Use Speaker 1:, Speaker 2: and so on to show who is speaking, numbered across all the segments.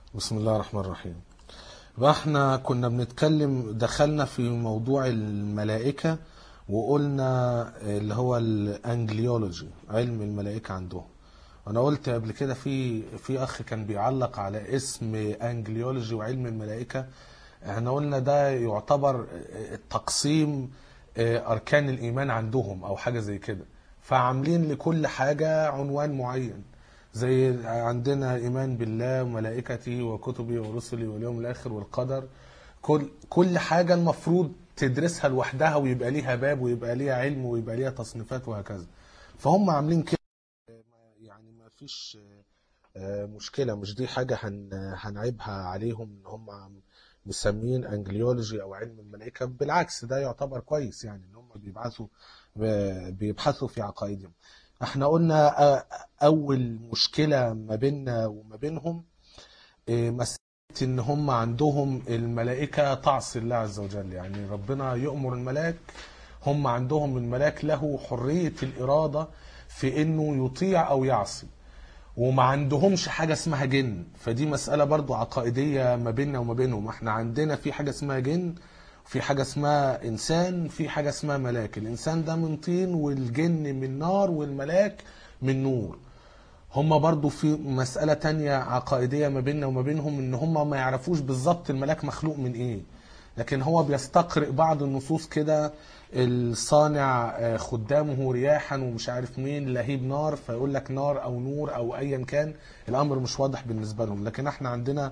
Speaker 1: بسم الله الرحمن الرحيم. بقى احنا كنا بنتكلم، دخلنا في موضوع الملائكة وقلنا اللي هو الانجليولوجي، علم الملائكة عندهم. انا قلت قبل كده في اخ كان بيعلق على اسم انجليولوجي وعلم الملائكة. احنا قلنا ده يعتبر تقسيم اركان الايمان عندهم او حاجة زي كده، فعاملين لكل حاجة عنوان معين. زي عندنا ايمان بالله وملائكته وكتبه ورسله واليوم الاخر والقدر. كل حاجة المفروض تدرسها لوحدها ويبقى ليها باب ويبقى ليها علم ويبقى ليها تصنيفات وهكذا. فهم عاملين كده، يعني ما فيش مشكلة. مش دي حاجة هنعيبها عليهم ان هم مسمين انجليولوجي او علم الملائكة. بالعكس ده يعتبر كويس، يعني ان هم بيبحثوا في عقائدهم. احنا قلنا اول مشكلة ما بيننا وما بينهم مسألة ان هم عندهم الملائكة تعصي الله عز وجل. يعني ربنا يؤمر الملاك، هم عندهم الملاك له حرية الإرادة في انه يطيع او يعصي، وما عندهمش حاجة اسمها جن. فدي مسألة برضو عقائدية ما بيننا وما بينهم. احنا عندنا في حاجة اسمها جن، في حاجة اسمها إنسان، في حاجة اسمها ملاك. الإنسان ده من طين والجن من نار والملاك من نور. هم برضو في مسألة تانية عقائدية ما بيننا وما بينهم، ان هم ما يعرفوش بالظبط الملاك مخلوق من ايه، لكن هو بيستقرئ بعض النصوص كده. الصانع خدامه رياحا ومش عارف مين لهيب نار، فيقول لك نار او نور او ايا كان. الامر مش واضح بالنسبة لهم، لكن احنا عندنا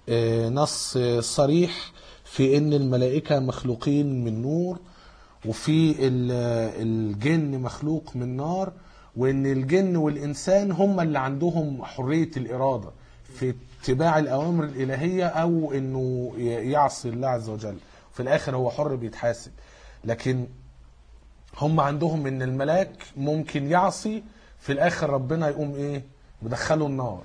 Speaker 1: نص صريح في ان الملائكة مخلوقين من نور، وفي الجن مخلوق من نار، وان الجن والانسان هم اللي عندهم حرية الارادة في اتباع الاوامر الالهية او انه يعصي الله عز وجل. في الاخر هو حر بيتحاسب. لكن هم عندهم ان الملاك ممكن يعصي، في الاخر ربنا يقوم ايه؟ مدخله النار.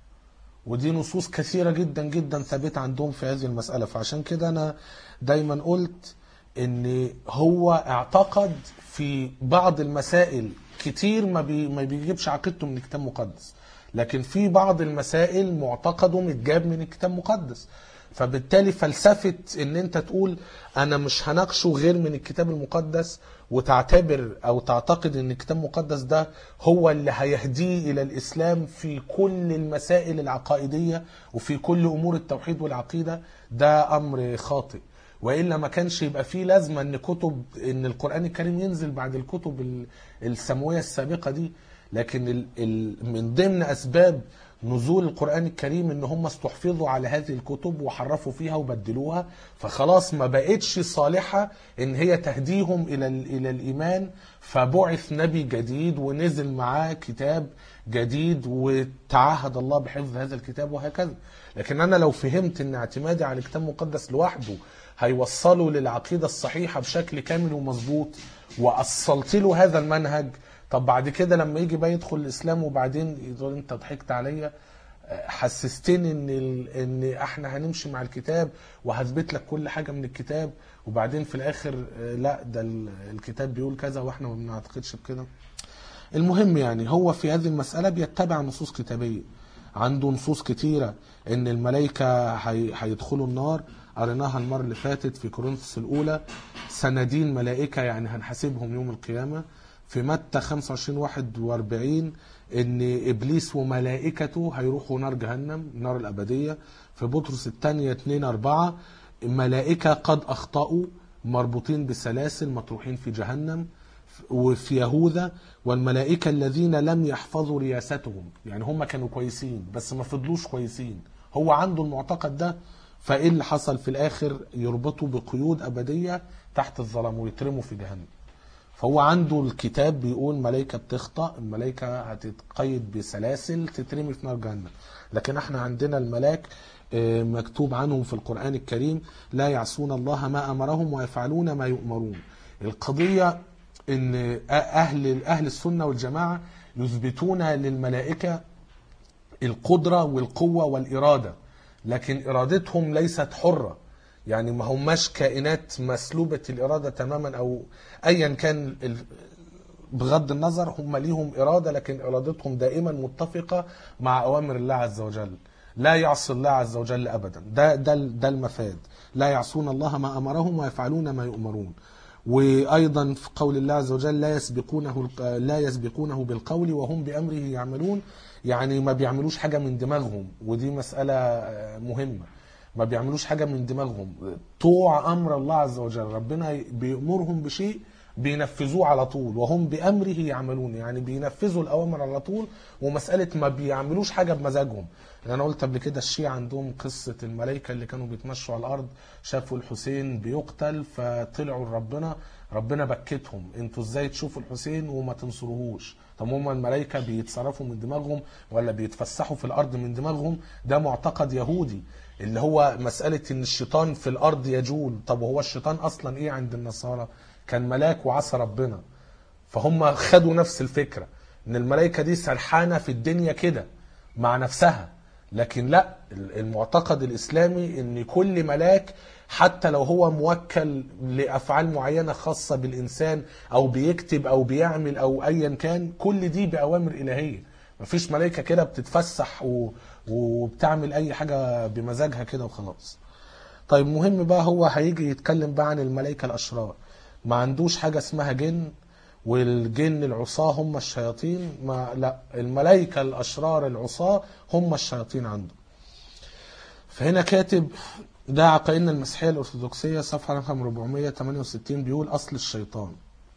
Speaker 1: ودي نصوص كثيرة جدا جدا ثابتة عندهم في هذه المسألة. فعشان كده أنا دايما قلت إن هو اعتقد في بعض المسائل كتير ما بيجيبش عقيدته من الكتاب المقدس، لكن في بعض المسائل معتقده متجاب من الكتاب المقدس. فبالتالي فلسفة ان انت تقول انا مش هناقشه غير من الكتاب المقدس، وتعتبر او تعتقد ان الكتاب المقدس ده هو اللي هيهديه الى الاسلام في كل المسائل العقائدية وفي كل امور التوحيد والعقيدة، ده امر خاطئ. وإلا ما كانش يبقى فيه لازمة ان القرآن الكريم ينزل بعد الكتب السماوية السابقة دي. لكن من ضمن اسباب نزول القرآن الكريم ان هم استحفظوا على هذه الكتب وحرفوا فيها وبدلوها، فخلاص ما بقتش صالحة ان هي تهديهم الى الايمان. فبعث نبي جديد ونزل معاه كتاب جديد وتعهد الله بحفظ هذا الكتاب وهكذا. لكن انا لو فهمت ان اعتمادي على الكتاب المقدس لوحده هيوصله للعقيدة الصحيحة بشكل كامل ومظبوط، وأصلت له هذا المنهج، طب بعد كده لما يجي بقى يدخل الاسلام وبعدين يقول انت ضحكت عليا، حسستني ان احنا هنمشي مع الكتاب وهثبت لك كل حاجه من الكتاب، وبعدين في الاخر لا ده الكتاب بيقول كذا واحنا ما بنعتقدش بكده. المهم يعني هو في هذه المساله بيتبع نصوص كتابيه. عنده نصوص كتيره ان الملائكه هيدخلوا النار. قريناها المره اللي فاتت في كورنثوس الاولى، سندين ملائكه يعني هنحاسبهم يوم القيامه. في متى 25:41 ان ابليس وملائكته هيروحوا نار جهنم، النار الابديه. في بطرس الثانيه 2:4 ملائكه قد اخطاوا مربوطين بسلاسل مطروحين في جهنم. وفي يهوذا والملائكه الذين لم يحفظوا رياستهم، يعني هم كانوا كويسين بس ما فضلوش كويسين. هو عنده المعتقد ده، فايه اللي حصل في الاخر؟ يربطوا بقيود ابديه تحت الظلام ويترموا في جهنم. فهو عنده الكتاب بيقول ملائكة بتخطأ، الملائكة هتتقيد بسلاسل تترمي في نار جهنم. لكن احنا عندنا الملاك مكتوب عنهم في القرآن الكريم لا يعصون الله ما أمرهم ويفعلون ما يؤمرون. القضية ان أهل السنة والجماعة يثبتون للملائكة القدرة والقوة والإرادة، لكن إرادتهم ليست حرة. يعني ما هماش كائنات مسلوبة الإرادة تماما أو أيا كان. بغض النظر هم ليهم إرادة، لكن إرادتهم دائما متفقة مع أوامر الله عز وجل. لا يعصي الله عز وجل أبدا. ده المفاد، لا يعصون الله ما أمرهم ويفعلون ما يؤمرون. وأيضا في قول الله عز وجل لا يسبقونه بالقول وهم بأمره يعملون، يعني ما بيعملوش حاجة من دماغهم، ودي مسألة مهمة. ما بيعملوش حاجة من دماغهم، طوع أمر الله عز وجل، ربنا بيأمرهم بشيء بينفذوه على طول، وهم بأمره يعملون، يعني بينفذوا الأوامر على طول. ومسألة ما بيعملوش حاجة بمزاجهم. أنا قلت قبل كده الشيعة عندهم قصة الملائكة اللي كانوا بيتمشوا على الأرض، شافوا الحسين بيقتل فطلعوا ربنا بكتهم، انتوا ازاي تشوفوا الحسين وما تنصروهوش؟ طب هم الملائكة بيتصرفوا من دماغهم ولا بيتفسحوا في الأرض من دماغهم؟ ده معتقد يهودي، اللي هو مسألة ان الشيطان في الأرض يجول. طب هو الشيطان أصلا ايه عند النصارى؟ كان ملاك وعصى ربنا. فهم خدوا نفس الفكرة، ان الملائكة دي سرحانة في الدنيا كده مع نفسها. لكن لا، المعتقد الإسلامي ان كل ملاك حتى لو هو موكل لأفعال معينة خاصة بالإنسان أو بيكتب أو بيعمل أو أيا كان، كل دي بأوامر إلهية. مفيش ملائكة كده بتتفسح وبتعمل أي حاجة بمزاجها كده وخلاص. طيب مهم بقى، هو هيجي يتكلم بقى عن الملائكة الأشرار. ما عندوش حاجة اسمها جن، والجن العصاة هم الشياطين. ما لا، الملائكة الأشرار العصاة هم الشياطين عنده. فهنا كاتب ده عقائدنا المسيحية الأرثوذكسية صفحة رقم 468، بيقول أصل الشيطان.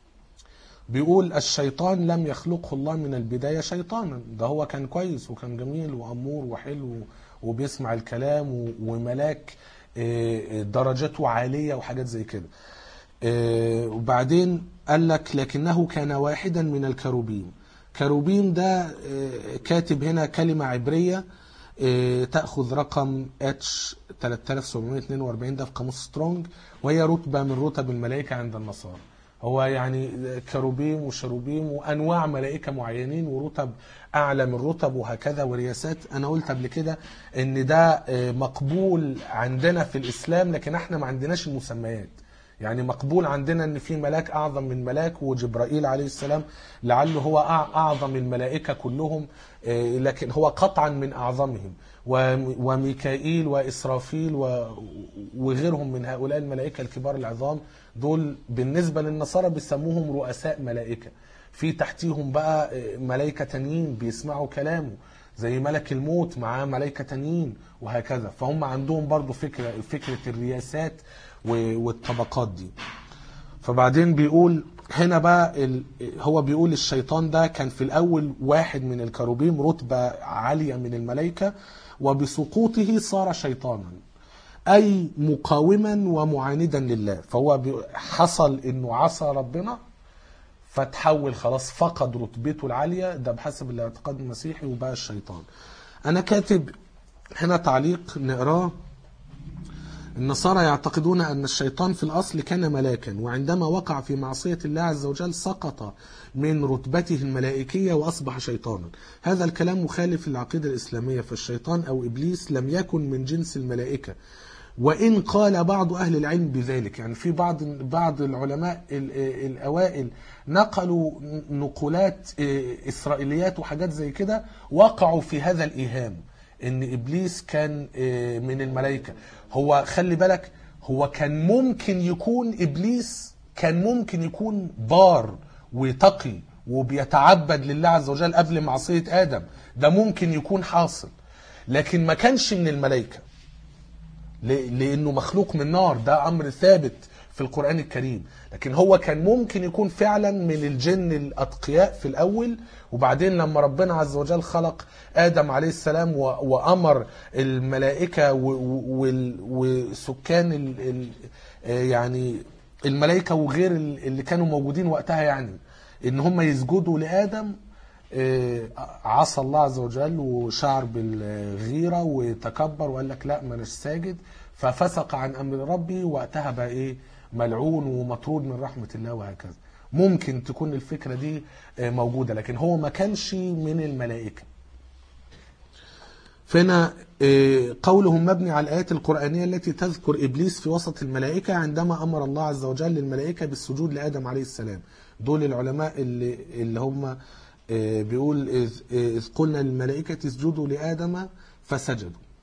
Speaker 1: بيقول الشيطان لم يخلقه الله من البداية شيطانا، ده هو كان كويس وكان جميل وأمور وحلو وبيسمع الكلام وملاك درجته عالية وحاجات زي كده. وبعدين قال لك لكنه كان واحدا من الكروبيم. كروبيم ده كاتب هنا كلمة عبرية تأخذ رقم H 3742 ده في قاموس سترونج، وهي رتبة من رتب الملائكة عند النصارى. هو يعني كروبيم وشروبيم وأنواع ملائكة معينين ورتب أعلى من رتب وهكذا ورياسات. أنا قلت قبل كده إن ده مقبول عندنا في الإسلام، لكن احنا ما عندناش المسميات. يعني مقبول عندنا ان في ملاك اعظم من ملاك، وجبرائيل عليه السلام لعله هو اعظم الملائكة كلهم، لكن هو قطعا من اعظمهم، وميكائيل واسرافيل وغيرهم من هؤلاء الملائكة الكبار العظام. دول بالنسبة للنصارى بيسموهم رؤساء ملائكة. في تحتيهم بقى ملائكة تانيين بيسمعوا كلامه، زي ملك الموت معاه ملائكة تانيين وهكذا. فهم عندهم برضو فكرة الرياسات والطبقات دي. فبعدين بيقول هنا بقى هو بيقول الشيطان ده كان في الأول واحد من الكروبيم، رتبة عالية من الملائكة، وبسقوطه صار شيطانا، أي مقاوما ومعاندا لله. فهو حصل إنه عصى ربنا فتحول خلاص، فقد رتبته العالية، ده بحسب الاعتقاد المسيحي، وبقى الشيطان. أنا كاتب هنا تعليق نقراه. النصارى يعتقدون أن الشيطان في الأصل كان ملاكا، وعندما وقع في معصية الله عز وجل سقط من رتبته الملائكية وأصبح شيطانا. هذا الكلام مخالف للعقيدة الإسلامية، فالشيطان أو إبليس لم يكن من جنس الملائكة، وإن قال بعض أهل العلم بذلك. يعني في بعض العلماء الأوائل نقلوا نقولات إسرائيليات وحاجات زي كده، وقعوا في هذا الإيهام إن إبليس كان من الملائكة. هو خلي بالك، هو كان ممكن يكون إبليس كان ممكن يكون بار وتقي وبيتعبد لله عز وجل قبل معصية آدم، ده ممكن يكون حاصل، لكن ما كانش من الملائكة لأنه مخلوق من نار، ده أمر ثابت في القرآن الكريم. لكن هو كان ممكن يكون فعلا من الجن الأتقياء في الأول، وبعدين لما ربنا عز وجل خلق آدم عليه السلام وأمر الملائكة وسكان يعني الملائكة وغير اللي كانوا موجودين وقتها، يعني إن هم يسجدوا لآدم، عصى الله عز وجل وشعر بالغيرة وتكبر وقال لك لا ما نش ساجد، ففسق عن أمر ربي، وقتها بقى إيه؟ ملعون ومطرود من رحمة الله وهكذا. ممكن تكون الفكرة دي موجودة، لكن هو ما كانش من الملائكة. فهنا قولهم مبني على الآيات القرآنية التي تذكر إبليس في وسط الملائكة عندما أمر الله عز وجل للملائكة بالسجود لآدم عليه السلام. دول العلماء اللي هم بيقول إذ قلنا للملائكة اسجدوا لآدم فسجدوا.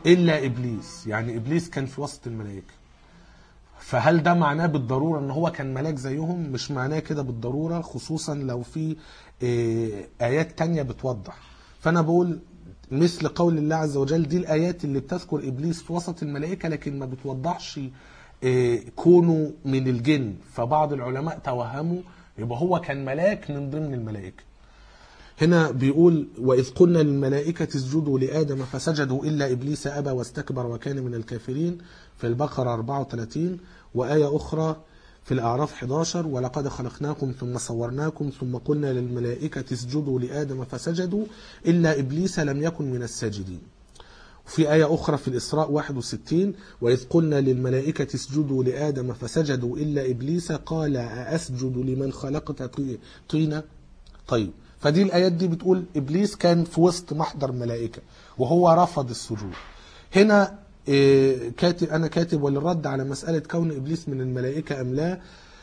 Speaker 1: إلا إبليس، يعني إبليس كان في وسط الملائكة. فهل ده معناه بالضرورة ان هو كان ملاك زيهم؟ مش معناه كده بالضرورة، خصوصا لو في آيات تانية بتوضح. فأنا بقول مثل قول الله عز وجل، دي الآيات اللي بتذكر إبليس في وسط الملائكة لكن ما بتوضحش كونه من الجن. فبعض العلماء توهموا يبقى هو كان ملاك من ضمن الملائكة. هنا بيقول وإذ قلنا للملائكة اسجدوا لآدم فسجدوا إلا إبليس أبى واستكبر وكان من الكافرين في البقرة 34. وآية أخرى في الأعراف 11 ولقد خلقناكم ثم صورناكم ثم قلنا للملائكة اسجدوا لآدم فسجدوا إلا إبليس لم يكن من الساجدين. وفي آية أخرى في الإسراء 61 وإذ قلنا للملائكة اسجدوا لآدم فسجدوا إلا إبليس قال أأسجد لمن خلقت طينا. طيب، فدي الآيات دي بتقول إبليس كان في وسط محضر ملائكة وهو رفض السجود. هنا أنا كاتب وللرد على مسألة كون إبليس من الملائكة أم لا،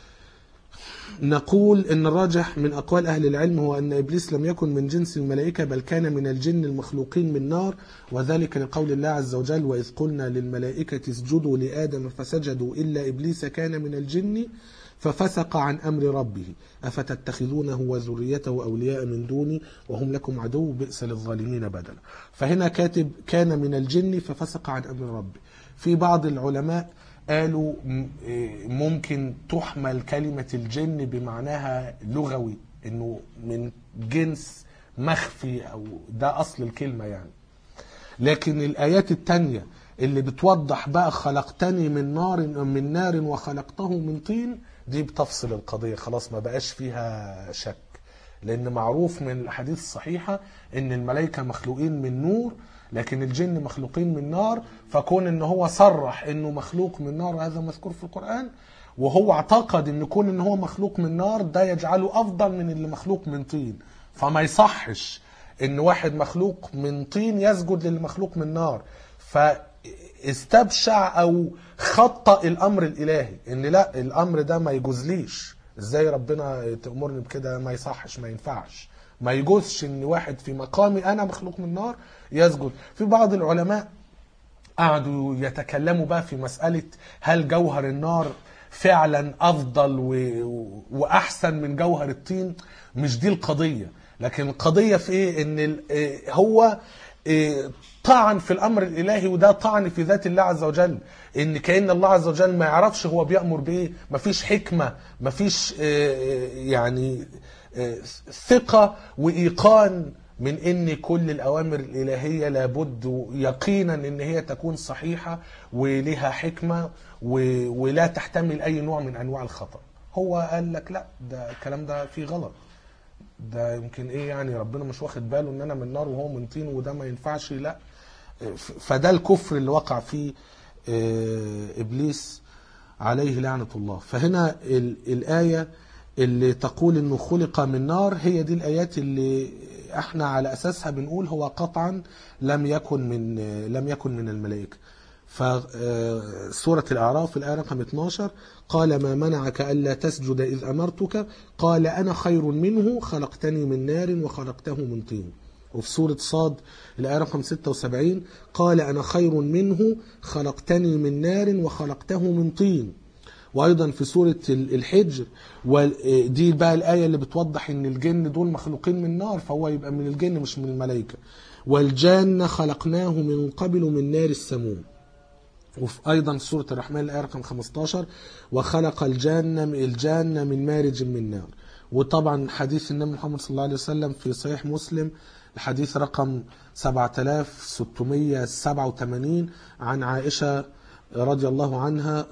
Speaker 1: نقول إن الراجح من أقوال أهل العلم هو أن إبليس لم يكن من جنس الملائكة بل كان من الجن المخلوقين من نار، وذلك لقول الله عز وجل وإذ قلنا للملائكة اسجدوا لآدم فسجدوا إلا إبليس كان من الجن ففسق عن أمر ربه أفتتخذونه وذريته أولياء من دوني وهم لكم عدو بئس للظالمين بدلا. فهنا كاتب كان من الجن ففسق عن أمر ربه. في بعض العلماء قالوا ممكن تحمل كلمة الجن بمعناها لغوي، إنه من جنس مخفي، أو ده أصل الكلمة يعني. لكن الآيات التانية اللي بتوضح بقى خلقتني من نار وخلقته من طين، دي بتفصل القضية خلاص، ما بقاش فيها شك. لأن معروف من الحديث الصحيحة إن الملائكة مخلوقين من نور لكن الجن مخلوقين من نار. فكون إن هو صرح إنه مخلوق من نار، هذا مذكور في القرآن، وهو اعتقد إن كون إن هو مخلوق من نار ده يجعله أفضل من اللي مخلوق من طين. فما يصحش إن واحد مخلوق من طين يسجد للي مخلوق من نار. فاستبشع أو خطأ الأمر الإلهي، إن لا، الأمر ده ما يجوزليش، إزاي ربنا تأمرني بكده؟ ما يصحش، ما ينفعش، ما يجوزش إن واحد في مقامي أنا مخلوق من نار يسجد. في بعض العلماء قعدوا يتكلموا بقى في مسألة هل جوهر النار فعلا أفضل وأحسن من جوهر الطين. مش دي القضية، لكن القضية في إيه؟ إن هو طعن في الأمر الإلهي، وده طعن في ذات الله عز وجل، إن كأن الله عز وجل ما يعرفش هو بيأمر بإيه. مفيش حكمة، مفيش يعني ثقة وإيقان من إن كل الأوامر الإلهية لابد يقينا إن هي تكون صحيحة ولها حكمة ولا تحتمل أي نوع من أنواع الخطأ. هو قال لك لا، ده الكلام ده فيه غلط، ده يمكن ايه يعني، ربنا مش واخد باله ان انا من نار وهو من طين وده ما ينفعش. لا، فده الكفر اللي وقع فيه ابليس عليه لعنة الله. فهنا الآية اللي تقول انه خلق من نار هي دي الآيات اللي احنا على اساسها بنقول هو قطعا لم يكن من الملائكة. فسورة الأعراف الآية رقم 12 قال ما منعك ألا تسجد إذ أمرتك قال أنا خير منه خلقتني من نار وخلقته من طين. وفي سورة صاد الآية رقم 76 قال أنا خير منه خلقتني من نار وخلقته من طين. وأيضا في سورة الحجر، ودي بقى الآية اللي بتوضح إن الجن دول مخلوقين من نار، فهو يبقى من الجن مش من الملائكة. والجان خلقناه من قبل من نار السموم. وفي أيضا سورة الرحمن الآية رقم 15 وخلق الجان من مارج من نار. وطبعا حديث النبي محمد صلى الله عليه وسلم في صحيح مسلم الحديث رقم 7687 عن عائشة رضي الله عنها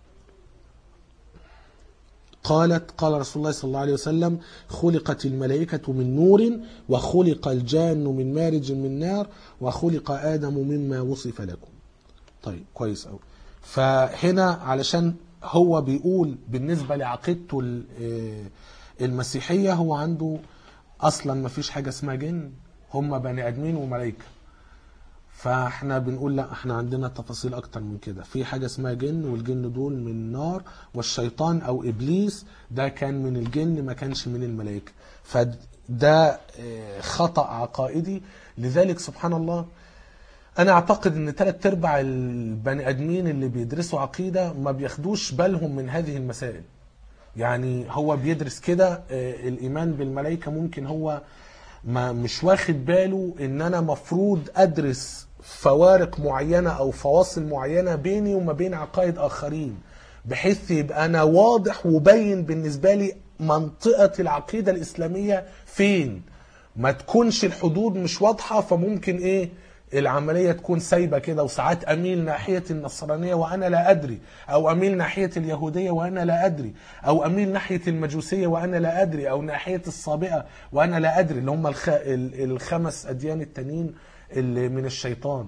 Speaker 1: قالت قال رسول الله صلى الله عليه وسلم خلقت الملائكة من نور وخلق الجان من مارج من نار وخلق آدم مما وصف لكم. طيب كويس أوي. فهنا علشان هو بيقول بالنسبة لعقيدته المسيحية هو عنده أصلا ما فيش حاجة اسمها جن، هم بني آدمين وملائكة. فاحنا بنقول لا، احنا عندنا تفاصيل أكتر من كده، في حاجة اسمها جن، والجن دول من نار، والشيطان أو إبليس ده كان من الجن ما كانش من الملائكة. فده خطأ عقائدي. لذلك سبحان الله انا اعتقد ان 3/4 البني ادمين اللي بيدرسوا عقيدة ما بياخدوش بالهم من هذه المسائل. يعني هو بيدرس كده الايمان بالملائكة، ممكن هو ما مش واخد باله ان انا مفروض ادرس فوارق معينة او فواصل معينة بيني وما بين عقائد اخرين، بحيث يبقى انا واضح وبين بالنسبة لي منطقة العقيدة الاسلامية فين، ما تكونش الحدود مش واضحة، فممكن ايه العملية تكون سايبة كده، وساعات اميل ناحية النصرانية وانا لا ادري، او اميل ناحية اليهودية وانا لا ادري، او اميل ناحية المجوسية وانا لا ادري، او ناحية الصابئة وانا لا ادري، اللي هم الخمس اديان التانيين اللي من الشيطان،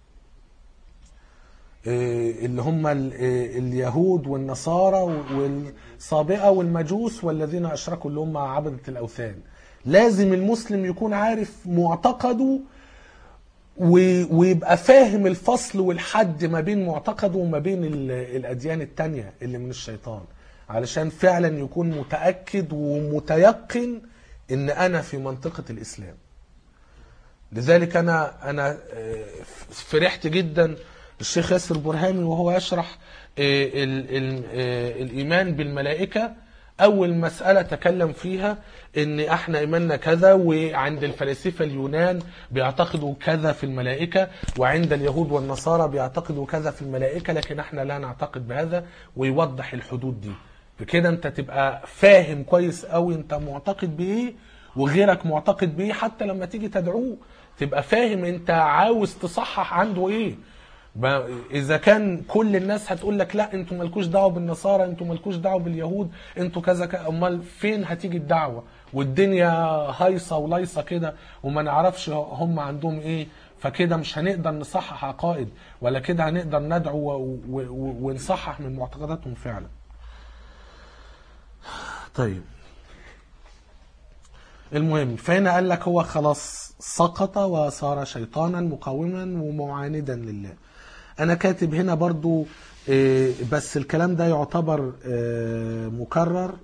Speaker 1: اللي هم اليهود والنصارى والصابئة والمجوس والذين اشركوا اللي هم عبدة الاوثان. لازم المسلم يكون عارف معتقده ويبقى فاهم الفصل والحد ما بين معتقده وما بين الأديان التانية اللي من الشيطان، علشان فعلا يكون متأكد ومتيقن ان انا في منطقة الاسلام. لذلك انا فرحت جدا الشيخ ياسر برهامي وهو يشرح الايمان بالملائكة. اول مسألة تكلم فيها ان احنا ايماننا كذا، وعند الفلاسفة اليونان بيعتقدوا كذا في الملائكة، وعند اليهود والنصارى بيعتقدوا كذا في الملائكة، لكن احنا لا نعتقد بهذا، ويوضح الحدود دي. بكده انت تبقى فاهم كويس قوي انت معتقد بايه وغيرك معتقد بايه، حتى لما تيجي تدعوه تبقى فاهم انت عاوز تصحح عنده ايه. اذا كان كل الناس هتقول لك لا انتوا مالكوش دعوه بالنصارى، انتوا مالكوش دعوه باليهود، انتوا كذا امال فين هتيجي الدعوه والدنيا هايصه ولايصه كده وما نعرفش هم عندهم ايه؟ فكده مش هنقدر نصحح عقائد، ولا كده هنقدر ندعو ونصحح من معتقداتهم فعلا. طيب المهم، فهنا قال لك هو خلاص سقط وصار شيطانا مقاوما ومعاندا لله. انا كاتب هنا برضو بس الكلام ده يعتبر مكرر،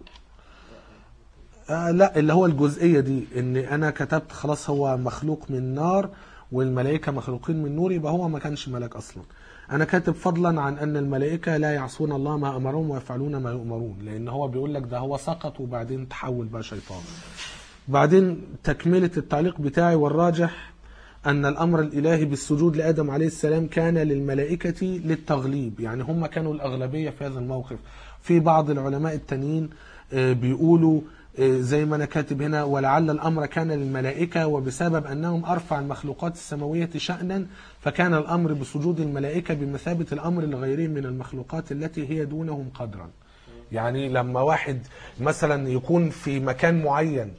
Speaker 1: لا اللي هو الجزئية دي، ان انا كتبت خلاص هو مخلوق من نار والملائكة مخلوقين من نور، يبقى هو ما كانش ملاك اصلا. انا كاتب فضلا عن ان الملائكة لا يعصون الله ما امرهم ويفعلون ما يؤمرون، لان هو بيقول لك ده هو سقط وبعدين تحول بقى شيطان. بعدين تكملة التعليق بتاعي، والراجح أن الأمر الإلهي بالسجود لآدم عليه السلام كان للملائكة للتغليب، يعني هم كانوا الأغلبية في هذا الموقف. في بعض العلماء التانيين بيقولوا زي ما أنا كاتب هنا، ولعل الأمر كان للملائكة وبسبب أنهم أرفع المخلوقات السماوية شأنا فكان الأمر بسجود الملائكة بمثابة الأمر لغيرهم من المخلوقات التي هي دونهم قدرا. يعني لما واحد مثلا يكون في مكان معين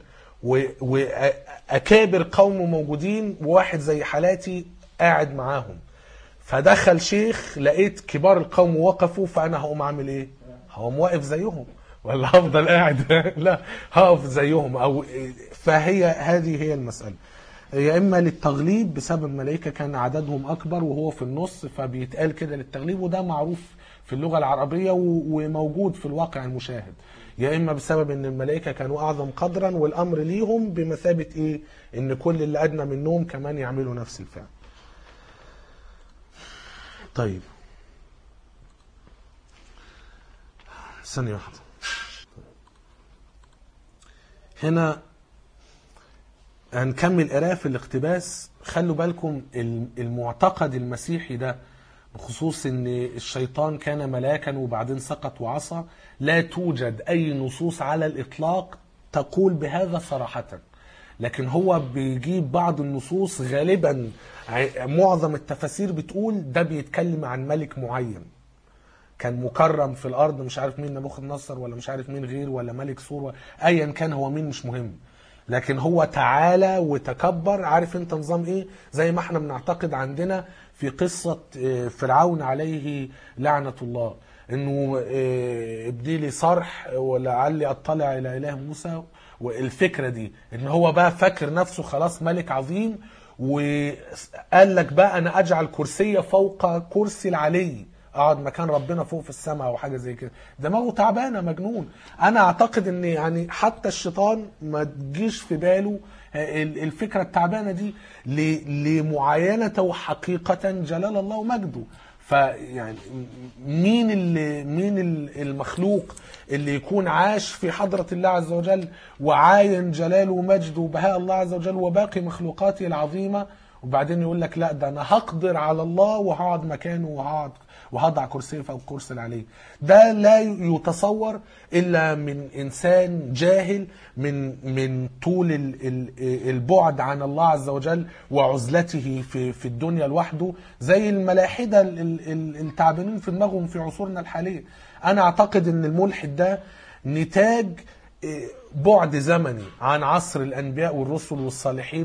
Speaker 1: وأكابر قومه موجودين، وواحد زي حالاتي قاعد معاهم، فدخل شيخ لقيت كبار القوم وقفوا، فأنا هقوم أعمل إيه؟ هقوم واقف زيهم ولا هفضل قاعد؟ لا، هقف زيهم. أو هذه هي المسألة، يا إما للتغليب بسبب الملائكة كان عددهم أكبر وهو في النص فبيتقال كده للتغليب، وده معروف في اللغة العربية وموجود في الواقع المشاهد، يا إما بسبب أن الملائكة كانوا أعظم قدرا والأمر ليهم بمثابة إيه؟ أن كل اللي أدنى منهم كمان يعملوا نفس الفعل. طيب ثانية واحدة، هنا هنكمل قراءة في الاقتباس. خلوا بالكم المعتقد المسيحي ده بخصوص ان الشيطان كان ملاكا وبعدين سقط وعصى، لا توجد اي نصوص على الاطلاق تقول بهذا صراحة، لكن هو بيجيب بعض النصوص، غالبا معظم التفاسير بتقول ده بيتكلم عن ملك معين كان مكرم في الارض، مش عارف مين، نبوخذ نصر ولا مش عارف مين غير، ولا ملك سور، ايا كان هو مين مش مهم، لكن هو تعالى وتكبر. عارف انت نظام ايه؟ زي ما احنا بنعتقد عندنا في قصة فرعون عليه لعنة الله، انه ابدي لي صرح ولعلي اطلع الى اله موسى، والفكرة دي ان هو بقى فاكر نفسه خلاص ملك عظيم، وقال لك بقى انا اجعل كرسي فوق كرسي العلي، اقعد مكان ربنا فوق في السماء او حاجه زي كده. دماغه تعبانه، مجنون. انا اعتقد ان يعني حتى الشيطان ما تجيش في باله الفكرة التعبانة دي لمعاينة حقيقة جلال الله ومجده. فيعني مين المخلوق اللي يكون عاش في حضرة الله عز وجل وعاين جلاله ومجده وبهاء الله عز وجل وباقي مخلوقاته العظيمة، وبعدين يقول لك لا ده انا هقدر على الله وهقعد مكانه وهضع كرسي فوق كرسي اللي عليه. ده لا يتصور الا من انسان جاهل من طول البعد عن الله عز وجل وعزلته في الدنيا لوحده، زي الملاحدة التعبانين في دماغهم في عصورنا الحالية. انا اعتقد ان الملحد ده نتاج بعد زمني عن عصر الأنبياء والرسل والصالحين،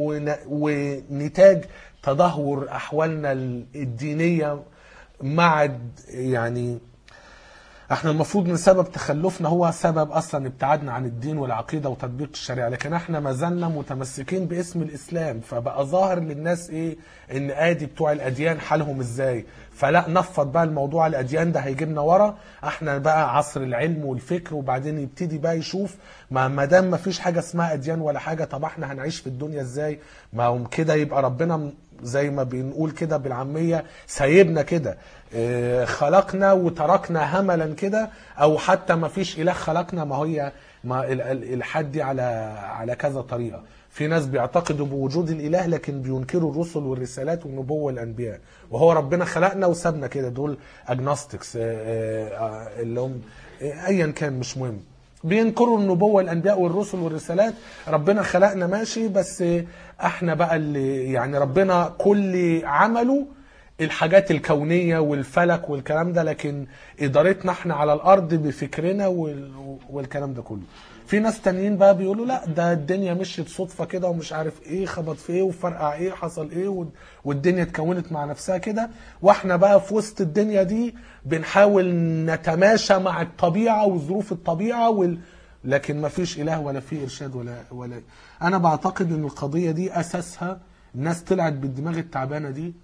Speaker 1: ونتاج تدهور أحوالنا الدينية مع يعني احنا المفروض من سبب تخلفنا هو سبب اصلا ابتعادنا عن الدين والعقيده وتطبيق الشريعه، لكن احنا ما زلنا متمسكين باسم الاسلام، فبقى ظاهر للناس ايه ان ادي بتوع الاديان حالهم ازاي، فلا نفض بقى الموضوع الاديان ده هيجيبنا ورا، احنا بقى عصر العلم والفكر، وبعدين يبتدي بقى يشوف ما دام ما فيش حاجه اسمها اديان ولا حاجه، طب احنا هنعيش في الدنيا ازاي؟ ما هم كده يبقى ربنا زي ما بنقول كده بالعاميه سايبنا كده، خلقنا وتركنا هملا كده، او حتى ما فيش اله خلقنا. ما الالحاد دي على كذا طريقه. في ناس بيعتقدوا بوجود الاله لكن بينكروا الرسل والرسالات والنبوه والانبياء، وهو ربنا خلقنا وسابنا كده، دول اجنوستكس اللي هم ايا كان مش مهم، بينكروا النبوه والانبياء والرسل والرسالات. ربنا خلقنا ماشي، بس احنا بقى اللي يعني ربنا كل عمله الحاجات الكونية والفلك والكلام ده، لكن إدارتنا احنا على الأرض بفكرنا والكلام ده كله. في ناس تانيين بقى بيقولوا لا ده الدنيا مشيت صدفة كده ومش عارف ايه، خبط في ايه وفرقع ايه، حصل ايه، والدنيا اتكونت مع نفسها كده، واحنا بقى في وسط الدنيا دي بنحاول نتماشى مع الطبيعة وظروف الطبيعة لكن ما فيش إله ولا في إرشاد ولا. أنا بعتقد إن القضية دي أساسها الناس طلعت بالدماغ التعبانة دي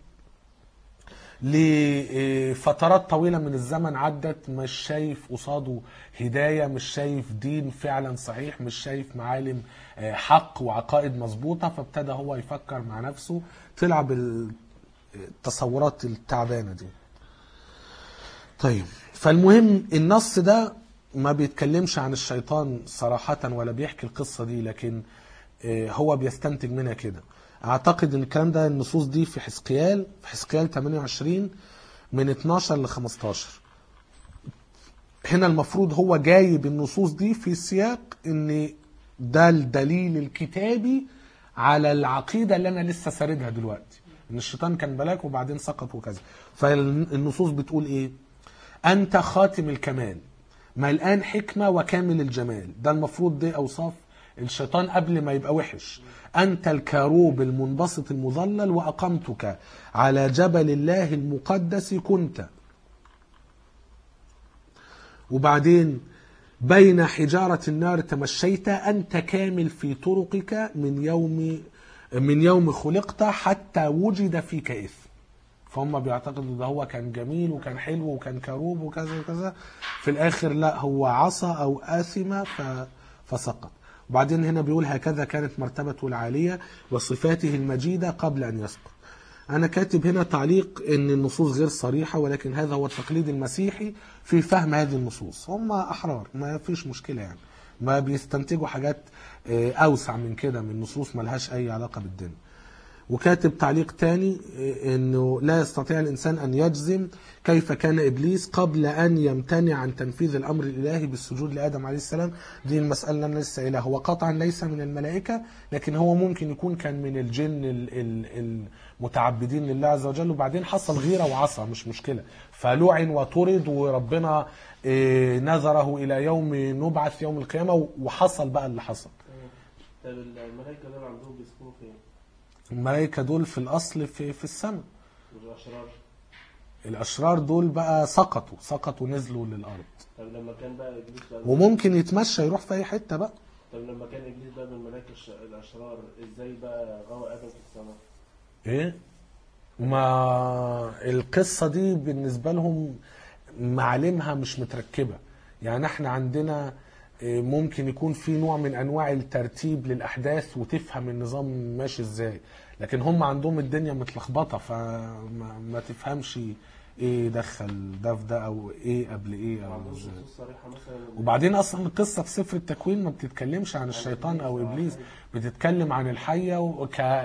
Speaker 1: لفترات طويلة من الزمن عدت، مش شايف قصاده هداية، مش شايف دين فعلا صحيح، مش شايف معالم حق وعقائد مظبوطة، فابتدى هو يفكر مع نفسه، طلع بالتصورات التعبانة دي. طيب، فالمهم النص ده ما بيتكلمش عن الشيطان صراحة ولا بيحكي القصة دي، لكن هو بيستنتج منها كده. اعتقد ان الكلام ده النصوص دي في حزقيال 28 من 12 ل 15. هنا المفروض هو جايب النصوص دي في سياق ان ده الدليل الكتابي على العقيدة اللي انا لسه ساردها دلوقتي، ان الشيطان كان ملاك وبعدين سقط وكذا. فالنصوص بتقول ايه؟ انت خاتم الكمال، ملآن حكمة وكامل الجمال. ده المفروض دي اوصاف الشيطان قبل ما يبقى وحش. أنت الكروب المنبسط المظلل وأقمتك على جبل الله المقدس كنت. وبعدين بين حجارة النار تمشيت، أنت كامل في طرقك من يوم خلقت حتى وجد فيك إثم. فهم بيعتقدوا ده هو كان جميل وكان حلو وكان كروب وكذا وكذا، في الآخر لا، هو عصى أو آثم فسقط. وبعدين هنا بيقول هكذا كانت مرتبته العالية وصفاته المجيدة قبل أن يسقط. أنا كاتب هنا تعليق إن النصوص غير صريحة، ولكن هذا هو التقليد المسيحي في فهم هذه النصوص. هم أحرار، ما فيش مشكلة يعني، ما بيستنتجوا حاجات أوسع من كده من نصوص ملهاش أي علاقة بالدين. وكاتب تعليق تاني انه لا يستطيع الانسان ان يجزم كيف كان ابليس قبل ان يمتنع عن تنفيذ الامر الالهي بالسجود لادم عليه السلام. دي المساله اللي انا لسه قايلها، هو قطعا ليس من الملائكه، لكن هو ممكن يكون كان من الجن المتعبدين لله عز وجل، وبعدين حصل غيره وعصى، مش مشكله، فلعن وطرد، وربنا نذره الى يوم نبعث يوم القيامه، وحصل بقى اللي حصل.
Speaker 2: طب الملائكه دول عندهم بيسكنوا فين؟
Speaker 1: الملائكة دول في الأصل في السماء.
Speaker 2: والأشرار؟
Speaker 1: الأشرار دول بقى سقطوا نزلوا للأرض.
Speaker 2: طب لما كان بقى إبليس بقى
Speaker 1: وممكن يتمشى يروح في أي حتة بقى.
Speaker 2: طب لما كان إبليس بقى من الملائكة الأشرار، إزاي بقى غوى آدم في السماء؟
Speaker 1: إيه؟ ما القصة دي بالنسبة لهم معالمها مش متركبة. يعني احنا عندنا ممكن يكون في نوع من انواع الترتيب للاحداث وتفهم النظام ماشي ازاي. لكن هم عندهم الدنيا متلخبطه، فما تفهمش ايه دخل ده في ده او ايه قبل ايه او ازاي. وبعدين اصلا القصه في سفر التكوين ما بتتكلمش عن الشيطان او ابليس، بتتكلم عن الحيه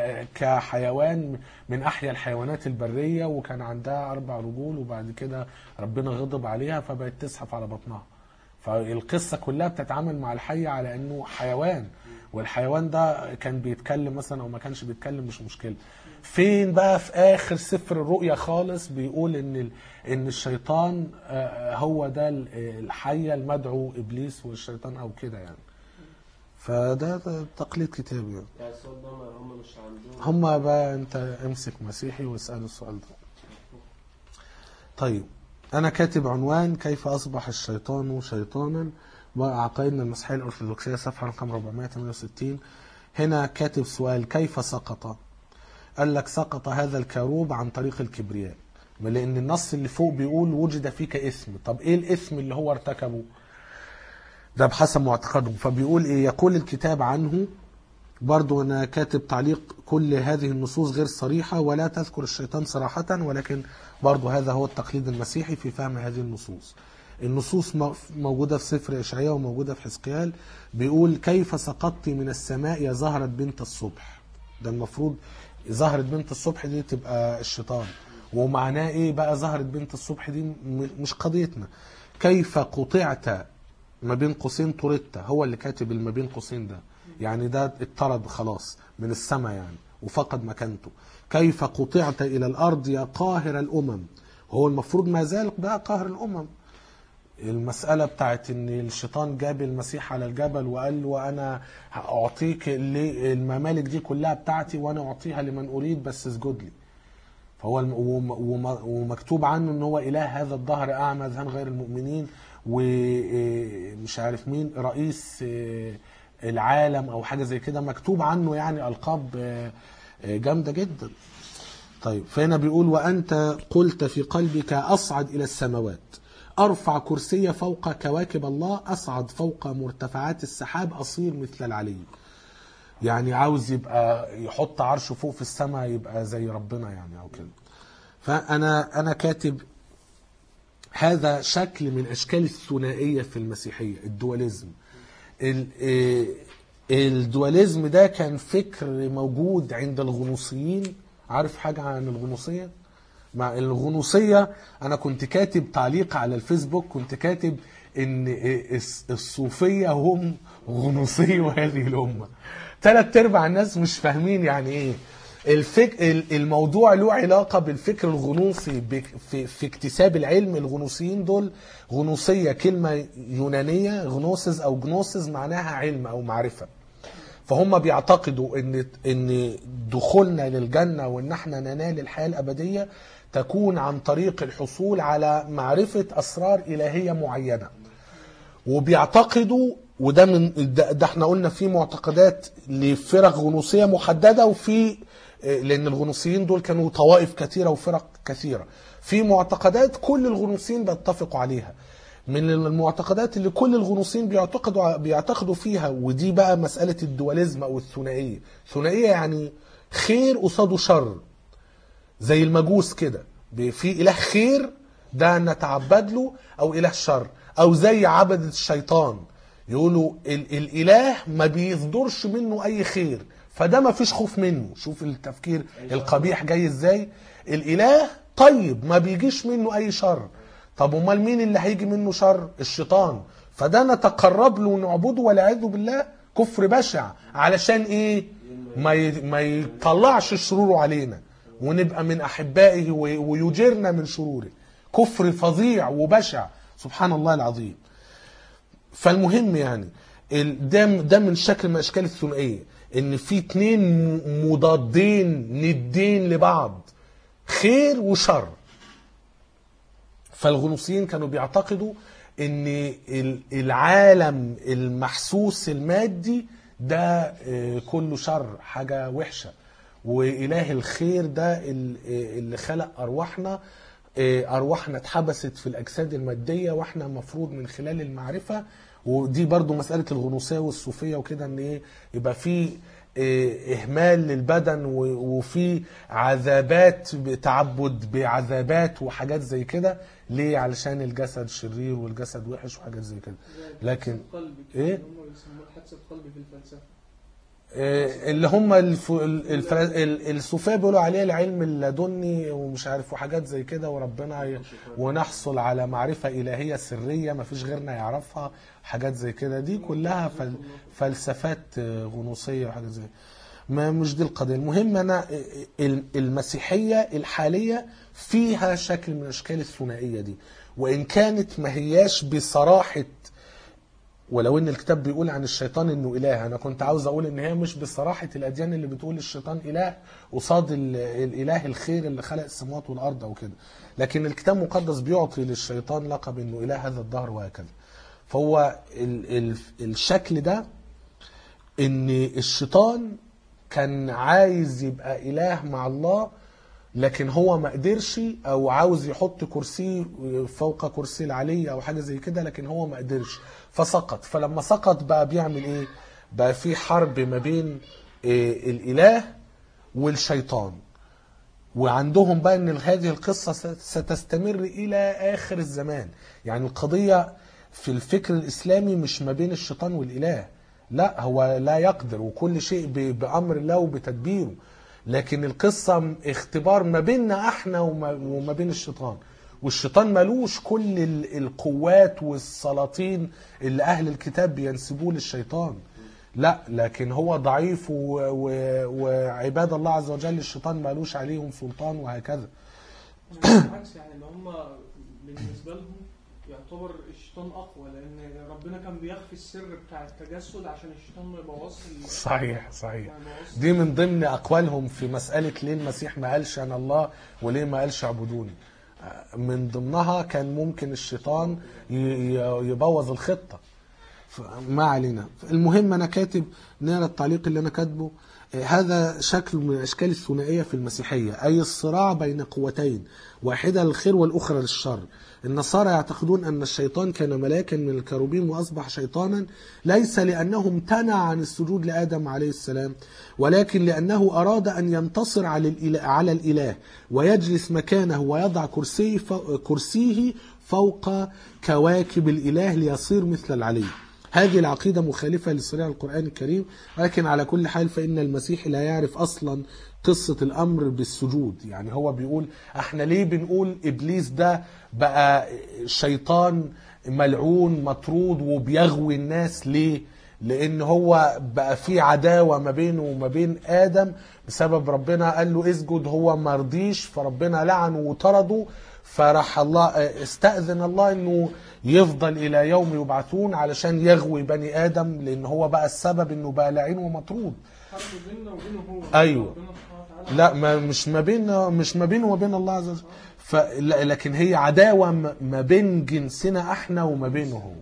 Speaker 1: كحيوان من احيا الحيوانات البريه، وكان عندها 4 رجول وبعد كده ربنا غضب عليها فبقت تزحف على بطنها. فالقصه كلها بتتعامل مع الحيه على انه حيوان، والحيوان ده كان بيتكلم مثلا او ما كانش بيتكلم مش مشكله. فين بقى في اخر سفر الرؤيا خالص بيقول ان الشيطان هو ده الحيه المدعو ابليس والشيطان او كده يعني. فده تقليد كتابي يعني.
Speaker 2: السؤال ده هم مش عندهم.
Speaker 1: هم بقى انت امسك مسيحي واساله السؤال ده. طيب انا كاتب عنوان كيف اصبح الشيطان شيطانا وعقائدنا المسيحيه الارثوذكسيه صفحه رقم 468. هنا كاتب سؤال كيف سقط؟ قال لك سقط هذا الكروب عن طريق الكبرياء، لان النص اللي فوق بيقول وجد فيك اسم. طب ايه الاسم اللي هو ارتكبه؟ ده بحسب معتقدهم. فبيقول ايه؟ يقول الكتاب عنه برضو. انا كاتب تعليق كل هذه النصوص غير صريحة ولا تذكر الشيطان صراحة، ولكن برضو هذا هو التقليد المسيحي في فهم هذه النصوص. النصوص موجودة في سفر إشعياء وموجودة في حزقيال. بيقول كيف سقطت من السماء يا زهرة بنت الصبح. ده المفروض زهرة بنت الصبح دي تبقى الشيطان. ومعناه ايه بقى زهرة بنت الصبح دي؟ مش قضيتنا. كيف قطعت ما بين قوسين طردت، هو اللي كاتب ما بين قوسين ده، يعني ده اتطرد خلاص من السماء يعني وفقد مكانته. كيف قطعت إلى الأرض يا قاهر الأمم. هو المفروض ما زال بقى قاهر الأمم. المسألة بتاعت ان الشيطان جاب المسيح على الجبل وقال له انا اعطيك الممالك دي كلها بتاعتي وانا اعطيها لمن اريد بس اسجد لي. فهو ومكتوب عنه ان هو اله هذا الدهر اعمى اذهان غير المؤمنين ومش عارف مين رئيس العالم او حاجة زي كده. مكتوب عنه يعني القاب جامدة جدا. طيب فهنا بيقول وانت قلت في قلبك اصعد الى السماوات، أرفع كرسي فوق كواكب الله، أصعد فوق مرتفعات السحاب، أصير مثل العلي. يعني عاوز يبقى يحط عرشه فوق في السماء يبقى زي ربنا يعني أو كده. فأنا كاتب هذا شكل من أشكال الثنائية في المسيحية، الدواليزم. الدواليزم ده كان فكر موجود عند الغنوصيين. عارف حاجة عن الغنوصية؟ مع الغنوصية أنا كنت كاتب تعليق على الفيسبوك، كنت كاتب إن الصوفية هم غنوصية وهذه الأمة. 3/4 الناس مش فاهمين يعني إيه الموضوع. له علاقة بالفكر الغنوصي في اكتساب العلم. الغنوصيين دول غنوصية كلمة يونانية غنوسز أو جنوسز معناها علم أو معرفة. فهم بيعتقدوا ان دخولنا للجنة وان احنا ننال الحياة الابدية تكون عن طريق الحصول على معرفة اسرار الهية معينة. وبيعتقدوا وده ده احنا قلنا في معتقدات لفرق غنوصية محددة، وفي لان الغنوصيين دول كانوا طوائف كثيرة وفرق كثيرة. في معتقدات كل الغنوصيين بيتفقوا عليها. من المعتقدات اللي كل الغنوصيين بيعتقدوا فيها، ودي بقى مسألة الدواليزم أو الثنائية. ثنائية يعني خير قصاده شر، زي المجوس كده، في إله خير ده نتعبد له، أو إله شر، أو زي عبدة الشيطان يقولوا الإله ما بيصدرش منه أي خير فده ما فيش خوف منه. شوف التفكير القبيح جاي إزاي. الإله طيب ما بيجيش منه أي شر. طب امال مين اللي هيجي منه شر؟ الشيطان. فده نتقرب له ونعبده والعياذ بالله كفر بشع. علشان ايه؟ ما يطلعش شروره علينا ونبقى من احبائه ويجرنا من شروره. كفر فظيع وبشع سبحان الله العظيم. فالمهم يعني ده من شكل من اشكال الثنائيه، ان في 2 مضادين ندين لبعض، خير وشر. فالغنوصيين كانوا بيعتقدوا ان العالم المحسوس المادي ده كله شر، حاجة وحشة، وإله الخير ده اللي خلق أرواحنا اتحبست في الأجساد المادية، واحنا مفروض من خلال المعرفة ودي برضو مسألة الغنوصية والصوفية وكده، ان ايه يبقى في اهمال للبدن وفي عذابات تعبد بعذابات وحاجات زي كده. ليه؟ علشان الجسد شرير والجسد وحش وحاجات زي كده. لكن ايه
Speaker 3: هم بيسموه حادثة قلب في الفلسفة.
Speaker 1: اللي هم الصوفيه بيقولوا عليه العلم اللدني ومش عارف وحاجات زي كده، وربنا ونحصل على معرفة إلهية سرية ما فيش غيرنا يعرفها، حاجات زي كده. دي كلها فلسفات غنوصية وحاجات زي ما مش دي القضية. المهم أنا المسيحية الحالية فيها شكل من أشكال الثنائية دي، وإن كانت ما هياش بصراحة، ولو ان الكتاب بيقول عن الشيطان انه اله، انا كنت عاوز اقول ان هي مش بصراحة الاديان اللي بتقول الشيطان اله قصاد الاله الخير اللي خلق السماوات والارض او كده، لكن الكتاب المقدس بيعطي للشيطان لقب انه اله هذا الدهر وهكذا. فهو الشكل ده ان الشيطان كان عايز يبقى اله مع الله، لكن هو ما قدرش، او عاوز يحط كرسي فوق كرسي العلي او حاجة زي كده، لكن هو ما قدرش فسقط. فلما سقط بقى بيعمل ايه؟ بقى في حرب ما بين الاله والشيطان، وعندهم بقى ان هذه القصة ستستمر الى اخر الزمان. يعني القضية في الفكر الاسلامي مش ما بين الشيطان والاله، لا، هو لا يقدر وكل شيء بامر الله وبتدبيره، لكن القصة اختبار ما بيننا احنا وما بين الشيطان. والشيطان ملوش كل القوات والسلاطين اللي اهل الكتاب بينسبوه للشيطان، لا، لكن هو ضعيف وعباد الله عز وجل الشيطان ملوش عليهم سلطان وهكذا.
Speaker 3: بالعكس، يعني اللي هم بالنسبة لهم يعتبر الشيطان اقوى، لان ربنا كان بيخفي السر بتاع التجسد عشان الشيطان ما يبوظش.
Speaker 1: صحيح. دي من ضمن اقوالهم في مسألة ليه المسيح ما قالش انا الله وليه ما قالش اعبدوني. من ضمنها كان ممكن الشيطان يبوظ الخطة. ما علينا. المهم انا كاتب، نرى التعليق اللي انا كاتبه. هذا شكل من اشكال الثنائية في المسيحية، اي الصراع بين قوتين، واحدة للخير والاخرى للشر. النصارى يعتقدون ان الشيطان كان ملاكا من الكروبين واصبح شيطانا، ليس لانه امتنع عن السجود لآدم عليه السلام، ولكن لانه اراد ان ينتصر على الاله ويجلس مكانه ويضع كرسيه فوق كواكب الاله ليصير مثل العلي. هذه العقيدة مخالفة لصريح القرآن الكريم، ولكن على كل حال فإن المسيح لا يعرف أصلا قصة الأمر بالسجود. يعني هو بيقول احنا ليه بنقول إبليس ده بقى شيطان ملعون مطرود وبيغوي الناس؟ ليه؟ لأن هو بقى في عداوة ما بينه وما بين آدم بسبب ربنا قال له اسجد، هو ما رضيش، فربنا لعنه وطرده، فراح الله استأذن الله انه يفضل الى يوم يبعثون علشان يغوي بني ادم، لان هو بقى السبب انه بقى لعين ومطرود.
Speaker 3: حرب بيننا وبينه هو.
Speaker 1: ايوه، لا، مش ما بينه وبين الله عز وجل، لكن هي عداوة ما بين جنسنا احنا وما بينه هو.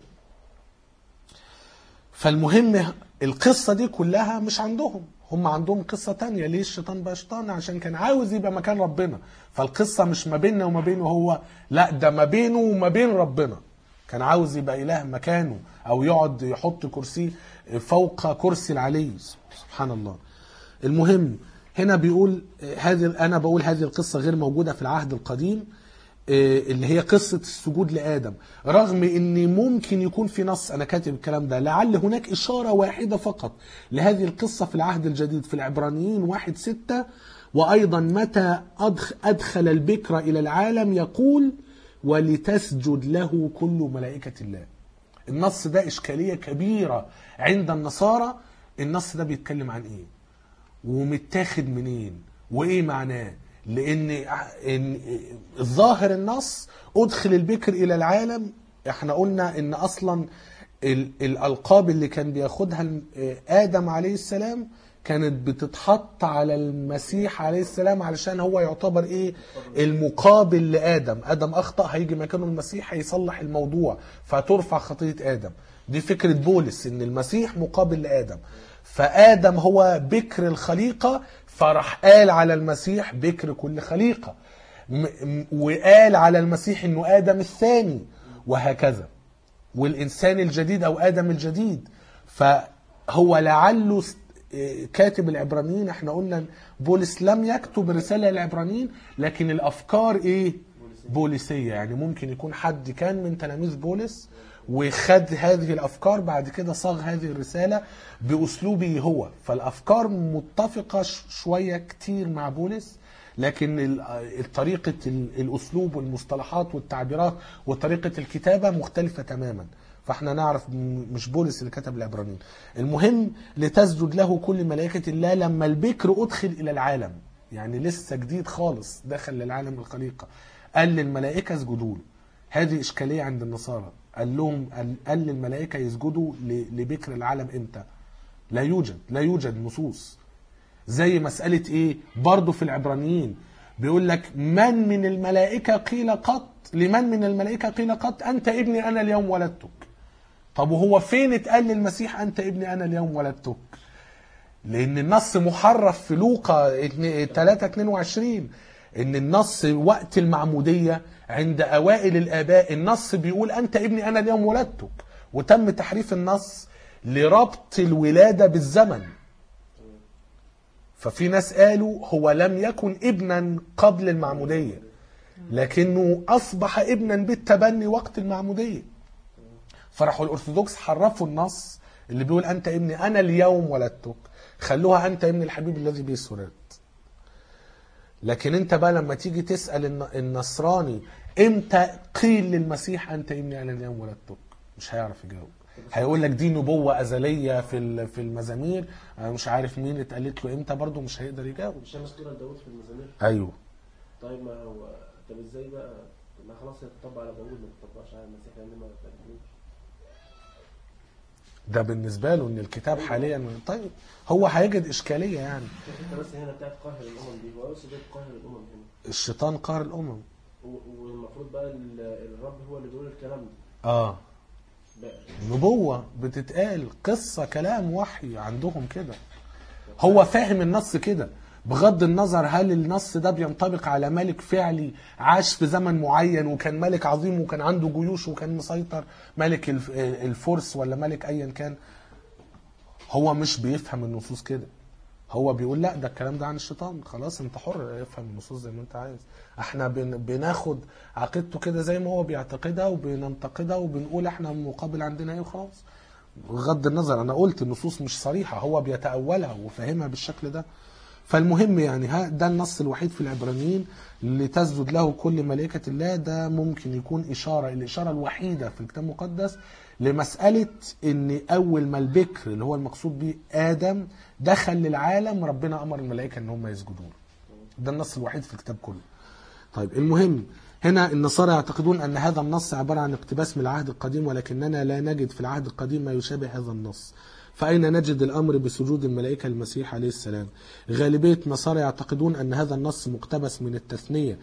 Speaker 1: فالمهم القصة دي كلها مش عندهم، هم عندهم قصة تانية. ليه الشيطان بقى شيطان؟ عشان كان عاوز يبقى مكان ربنا. فالقصة مش ما بيننا وما بينه هو، لا، ده ما بينه وما بين ربنا. كان عاوز يبقى إله مكانه، أو يقعد يحط كرسي فوق كرسي العلي، سبحان الله. المهم هنا بيقول أنا بقول هذه القصة غير موجودة في العهد القديم، اللي هي قصة السجود لآدم، رغم ان ممكن يكون في نص، انا كاتب الكلام ده، لعل هناك اشارة واحدة فقط لهذه القصة في العهد الجديد في العبرانيين 1:6. وايضا متى ادخل البكر الى العالم يقول ولتسجد له كل ملائكة الله. النص ده اشكالية كبيرة عند النصارى. النص ده بيتكلم عن ايه ومتاخد منين وايه معناه؟ لان الظاهر النص ادخل البكر الى العالم. احنا قلنا ان اصلا الالقاب اللي كان بياخدها ادم عليه السلام كانت بتتحط على المسيح عليه السلام علشان هو يعتبر ايه؟ المقابل لادم. ادم اخطأ، هيجي مكانه المسيح هيصلح الموضوع فترفع خطية ادم. دي فكرة بولس ان المسيح مقابل لادم، فادم هو بكر الخليقة، فراح قال على المسيح بكر كل خليقة، وقال على المسيح انه آدم الثاني، وهكذا. والإنسان الجديد أو آدم الجديد. فهو لعله كاتب العبرانيين، احنا قلنا بولس لم يكتب رسالة للعبرانيين، لكن الأفكار إيه؟ بوليسية. يعني ممكن يكون حد كان من تلاميذ بولس وخد هذه الأفكار بعد كده صاغ هذه الرسالة بأسلوبه هو. فالأفكار متفقة شوية كتير مع بولس، لكن طريقة الأسلوب والمصطلحات والتعبيرات وطريقة الكتابة مختلفة تماما. فاحنا نعرف مش بولس اللي كتب العبرانيين. المهم لتسجد له كل ملائكة الله لما البكر أدخل إلى العالم، يعني لسه جديد خالص دخل للعالم الخليقة، قال للملائكة اسجدوا له. هذه إشكالية عند النصارى، قال للملائكة يسجدوا لبكر العالم امتى؟ لا يوجد نصوص. زي مسألة ايه برضو في العبرانيين بيقول لك لمن من الملائكة قيل قط أنت ابني أنا اليوم ولدتك. طب وهو فين اتقال للمسيح أنت ابني أنا اليوم ولدتك؟ لأن النص محرف في لوقا 3:22 إن النص وقت المعمودية عند أوائل الآباء النص بيقول أنت ابني أنا اليوم ولدتك، وتم تحريف النص لربط الولادة بالزمن. ففي ناس قالوا هو لم يكن ابنا قبل المعمودية، لكنه أصبح ابنا بالتبني وقت المعمودية. فرحوا الأرثوذكس حرفوا النص اللي بيقول أنت ابني أنا اليوم ولدتك، خلوها أنت ابن الحبيب الذي به سررت. لكن انت بقى لما تيجي تسأل النصراني امتى قيل للمسيح أنت ابني أنا اليوم ولدتك، مش هيعرف يجاوب. هيقول لك دي نبوة أزلية في المزامير، مش عارف مين اتقالت له امتى، برضه مش هيقدر يجاوب.
Speaker 2: مش مذكورة لداود في المزامير؟
Speaker 1: ايوه.
Speaker 2: طيب ما هو طب ازاي بقى؟ ما خلاص هي تطبق على داود ما تطبقش على المسيح لان ما تقدموش.
Speaker 1: ده بالنسبة له ان الكتاب حاليا. طيب هو هيجد اشكالية يعني.
Speaker 2: انت بس هنا بتاعت قاهر الامم دي، هو يقصد ايه قاهر الامم هنا؟
Speaker 1: الشيطان قهر الامم.
Speaker 2: والمفروض بقى الرب هو اللي بيقول الكلام ده.
Speaker 1: نبوة بتتقال، قصة، كلام، وحي عندهم كده. هو فاهم النص كده بغض النظر هل النص ده بينطبق على ملك فعلي عاش في زمن معين وكان ملك عظيم وكان عنده جيوش وكان مسيطر، ملك الفرس ولا ملك ايا كان. هو مش بيفهم النصوص كده، هو بيقول لا ده الكلام ده عن الشيطان، خلاص انت حر افهم النصوص زي ما انت عايز. احنا بناخد عقيدته كده زي ما هو بيعتقدها وبننتقدها وبنقول احنا مقابل عندنا ايه وخلاص. بغض النظر انا قلت النصوص مش صريحة، هو بيتأولها وفاهمها بالشكل ده. فالمهم يعني ده النص الوحيد في العبرانيين اللي تسجد له كل ملائكة الله. ده ممكن يكون الإشارة الوحيدة في الكتاب المقدس لمسألة ان اول ما البكر اللي هو المقصود به آدم دخل للعالم ربنا امر الملائكة ان هم يسجدون. ده النص الوحيد في الكتاب كله. طيب المهم هنا النصارى يعتقدون ان هذا النص عبارة عن اقتباس من العهد القديم، ولكننا لا نجد في العهد القديم ما يشابه هذا النص. فأين نجد الأمر بسجود الملائكة للمسيح عليه السلام؟ غالبية النصارى يعتقدون أن هذا النص مقتبس من التثنية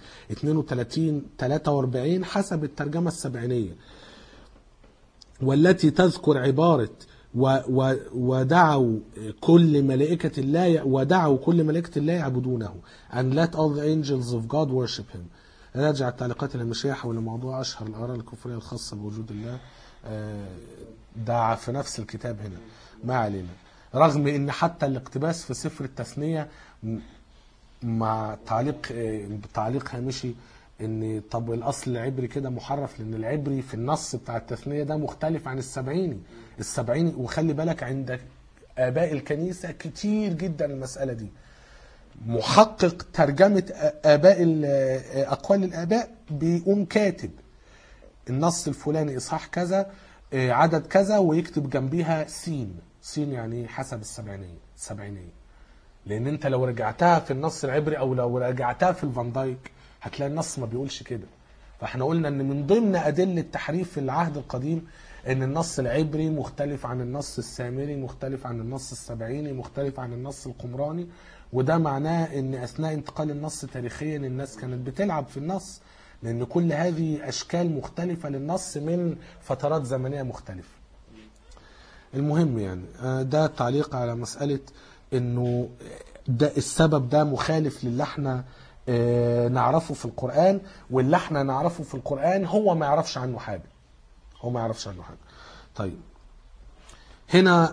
Speaker 1: 32-43 حسب الترجمة السبعينية، والتي تذكر عبارة ودعوا كل ملائكة الله يعبدونه and let all the angels of God worship him. راجع التعليقات الهامشية حول موضوع أشهر الآراء الكفرية الخاصة بوجود الله. ده في نفس الكتاب هنا، ما علينا. رغم ان حتى الاقتباس في سفر التثنية مع تعليق هامشي ان طب الاصل العبري كده محرف، لان العبري في النص بتاع التثنية ده مختلف عن السبعيني. وخلي بالك عند اباء الكنيسة كتير جدا المسألة دي. محقق ترجمة اقوال الاباء بيقوم كاتب النص الفلاني اصحاح كذا عدد كذا ويكتب جنبيها سين يعني حسب السبعينية. لان انت لو رجعتها في النص العبري او لو رجعتها في الفان دايك هتلاقي النص ما بيقولش كده. فاحنا قلنا ان من ضمن ادلة تحريف في العهد القديم ان النص العبري مختلف عن النص السامري، مختلف عن النص السبعيني، مختلف عن النص القمراني. وده معناه ان اثناء انتقال النص تاريخيا الناس كانت بتلعب في النص، لأن كل هذه أشكال مختلفة للنص من فترات زمنية مختلفة. المهم يعني ده تعليق على مسألة أنه ده السبب ده مخالف للي احنا نعرفه في القرآن، واللي احنا نعرفه في القرآن هو ما يعرفش عنه حاجة. هو ما يعرفش عنه حاجة. طيب هنا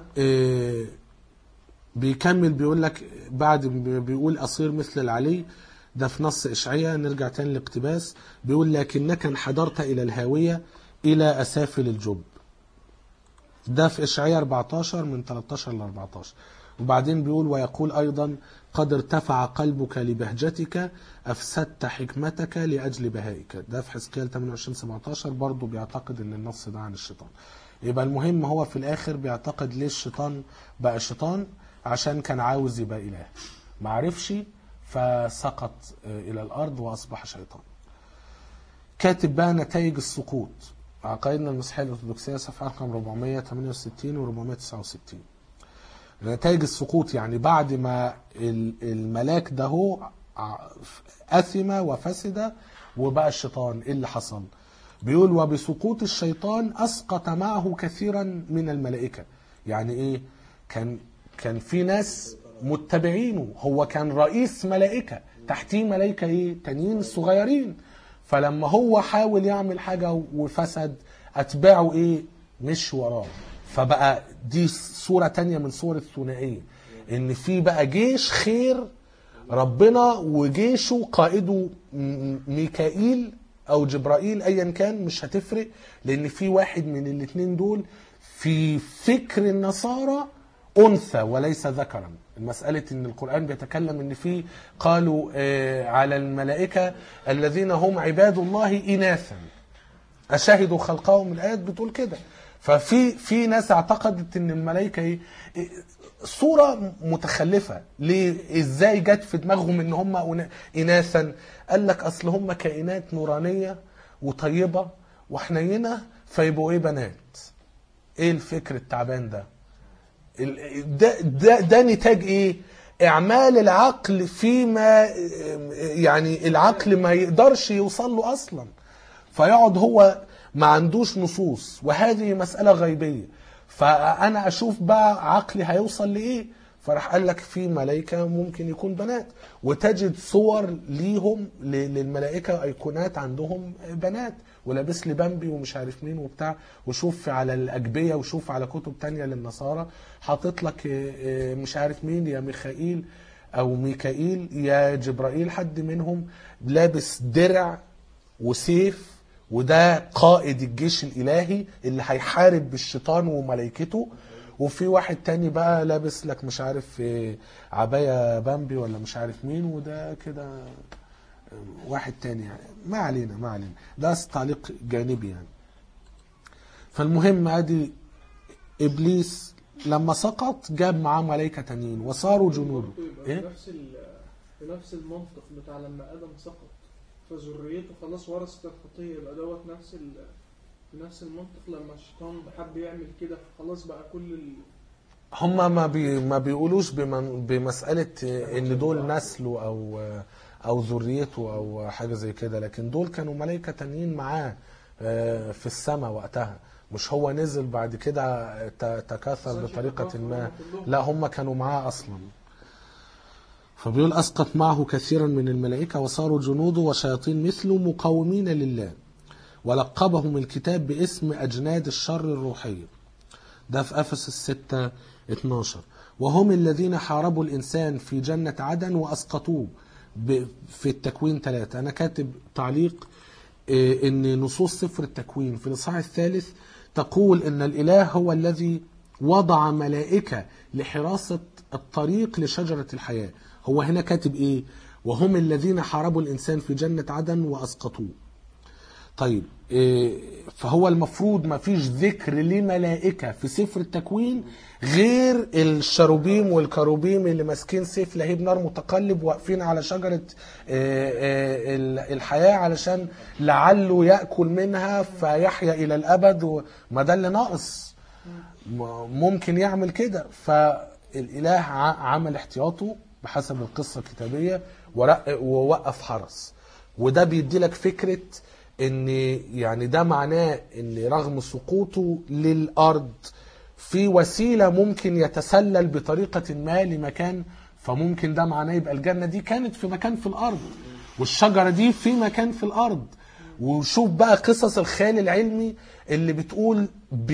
Speaker 1: بيكمل بيقول لك بعد بيقول أصير مثل العلي، ده في نص إشعياء. نرجع تاني للاقتباس، بيقول لكنك انحدرت إلى الهاوية إلى أسافل الجب. ده في إشعياء 14 من 13 ل 14. وبعدين بيقول ويقول أيضا قد ارتفع قلبك لبهجتك أفسدت حكمتك لأجل بهائك. ده في حزقيال 28 17 برضو بيعتقد ان النص ده عن الشيطان. يبقى المهم هو في الآخر بيعتقد ليه الشيطان بقى شيطان، عشان كان عاوز يبقى إله، معرفش فسقط إلى الأرض وأصبح شيطان. كاتب بقى نتائج السقوط، عقائدنا المسيحية الأرثوذكسية صفحة رقم 468 و 469. نتائج السقوط يعني بعد ما الملاك ده هو أثم وفسد وبقى الشيطان، إيه اللي حصل؟ بيقول وبسقوط الشيطان أسقط معه كثيرا من الملائكة. يعني إيه؟ كان في ناس متبعينه، هو كان رئيس ملائكة، تحتيه ملائكة إيه؟ تانيين صغيرين. فلما هو حاول يعمل حاجة وفسد، أتباعه إيه؟ مش وراه. فبقى دي صورة تانية من صور الثنائية، ان في بقى جيش خير ربنا وجيشه قائده ميكائيل او جبرائيل ايا كان، مش هتفرق، لان في واحد من الاثنين دول في فكر النصارى انثى وليس ذكرا. المسألة ان القرآن بيتكلم ان في قالوا على الملائكة الذين هم عباد الله اناثا اشهدوا خلقهم، الايات بتقول كده. ففي ناس اعتقدت ان الملائكه صوره متخلفه. ليه؟ ازاي جت في دماغهم ان هم اناثا؟ قال لك اصل هم كائنات نورانيه وطيبه وحنينه فيبقوا ايه؟ بنات. ايه الفكر التعبان ده؟ ده نتاج ايه؟ اعمال العقل فيما يعني العقل ما يقدرش يوصل له اصلا، فيقعد هو ما عندوش نصوص، وهذه مسألة غيبية. فأنا أشوف بقى عقلي هيوصل لإيه؟ فراح قال لك في ملائكة ممكن يكون بنات، وتجد صور ليهم للملائكة أيقونات عندهم بنات، ولابس لي بامبي ومش عارف مين وبتاع. وشوف على الأجبية وشوف على كتب تانية للنصارى حاطط لك مش عارف مين، يا ميخائيل أو ميكائيل يا جبرائيل، حد منهم لابس درع وسيف، وده قائد الجيش الإلهي اللي هيحارب بالشيطان وملائكته. وفي واحد تاني بقى لابس لك مش عارف عباية بامبي ولا مش عارف مين، وده كده واحد تاني. يعني ما علينا ده تعليق جانبي يعني. فالمهم ادي إبليس لما سقط جاب معاه ملائكة تانيين وصاروا جنوده.
Speaker 3: إيه؟ بنفس المنطق بتاع لما آدم سقط فذريته خلاص ورثت الخطيه، يبقى دوت نفس المنطق لما الشيطان حب يعمل كده خلاص بقى كل
Speaker 1: هم ما بيقولوش بمساله ان دول نسله او ذريته او حاجه زي كده، لكن دول كانوا ملائكه تانيين معاه في السماء وقتها، مش هو نزل بعد كده تكاثر بطريقه ما، لا هم كانوا معاه اصلا. فبيقول أسقط معه كثيرا من الملائكة وصاروا جنوده وشياطين مثله مقاومين لله، ولقبهم الكتاب باسم أجناد الشر الروحية. ده في أفسس 6:12. وهم الذين حاربوا الإنسان في جنة عدن وأسقطوه في التكوين 3. أنا كاتب تعليق إن نصوص سفر التكوين في الإصحاح 3 تقول إن الإله هو الذي وضع ملائكة لحراسة الطريق لشجرة الحياة. هو هنا كاتب ايه؟ وهم الذين حاربوا الانسان في جنة عدن واسقطوه. طيب فهو المفروض ما فيش ذكر لملائكة في سفر التكوين غير الشروبيم والكروبيم اللي ماسكين سيف لهيب نار متقلب واقفين على شجرة الحياة علشان لعله يأكل منها فيحيا إلى الأبد. ما ده اللي ناقص، ممكن يعمل كده. فالإله عمل احتياطه بحسب القصة الكتابية ووقف حرس. وده بيدي لك فكرة ان يعني ده معناه ان رغم سقوطه للأرض في وسيلة ممكن يتسلل بطريقة ما لمكان، فممكن ده معناه يبقى الجنة دي كانت في مكان في الأرض والشجرة دي في مكان في الأرض، وشوف بقى قصص الخيال العلمي اللي بتقول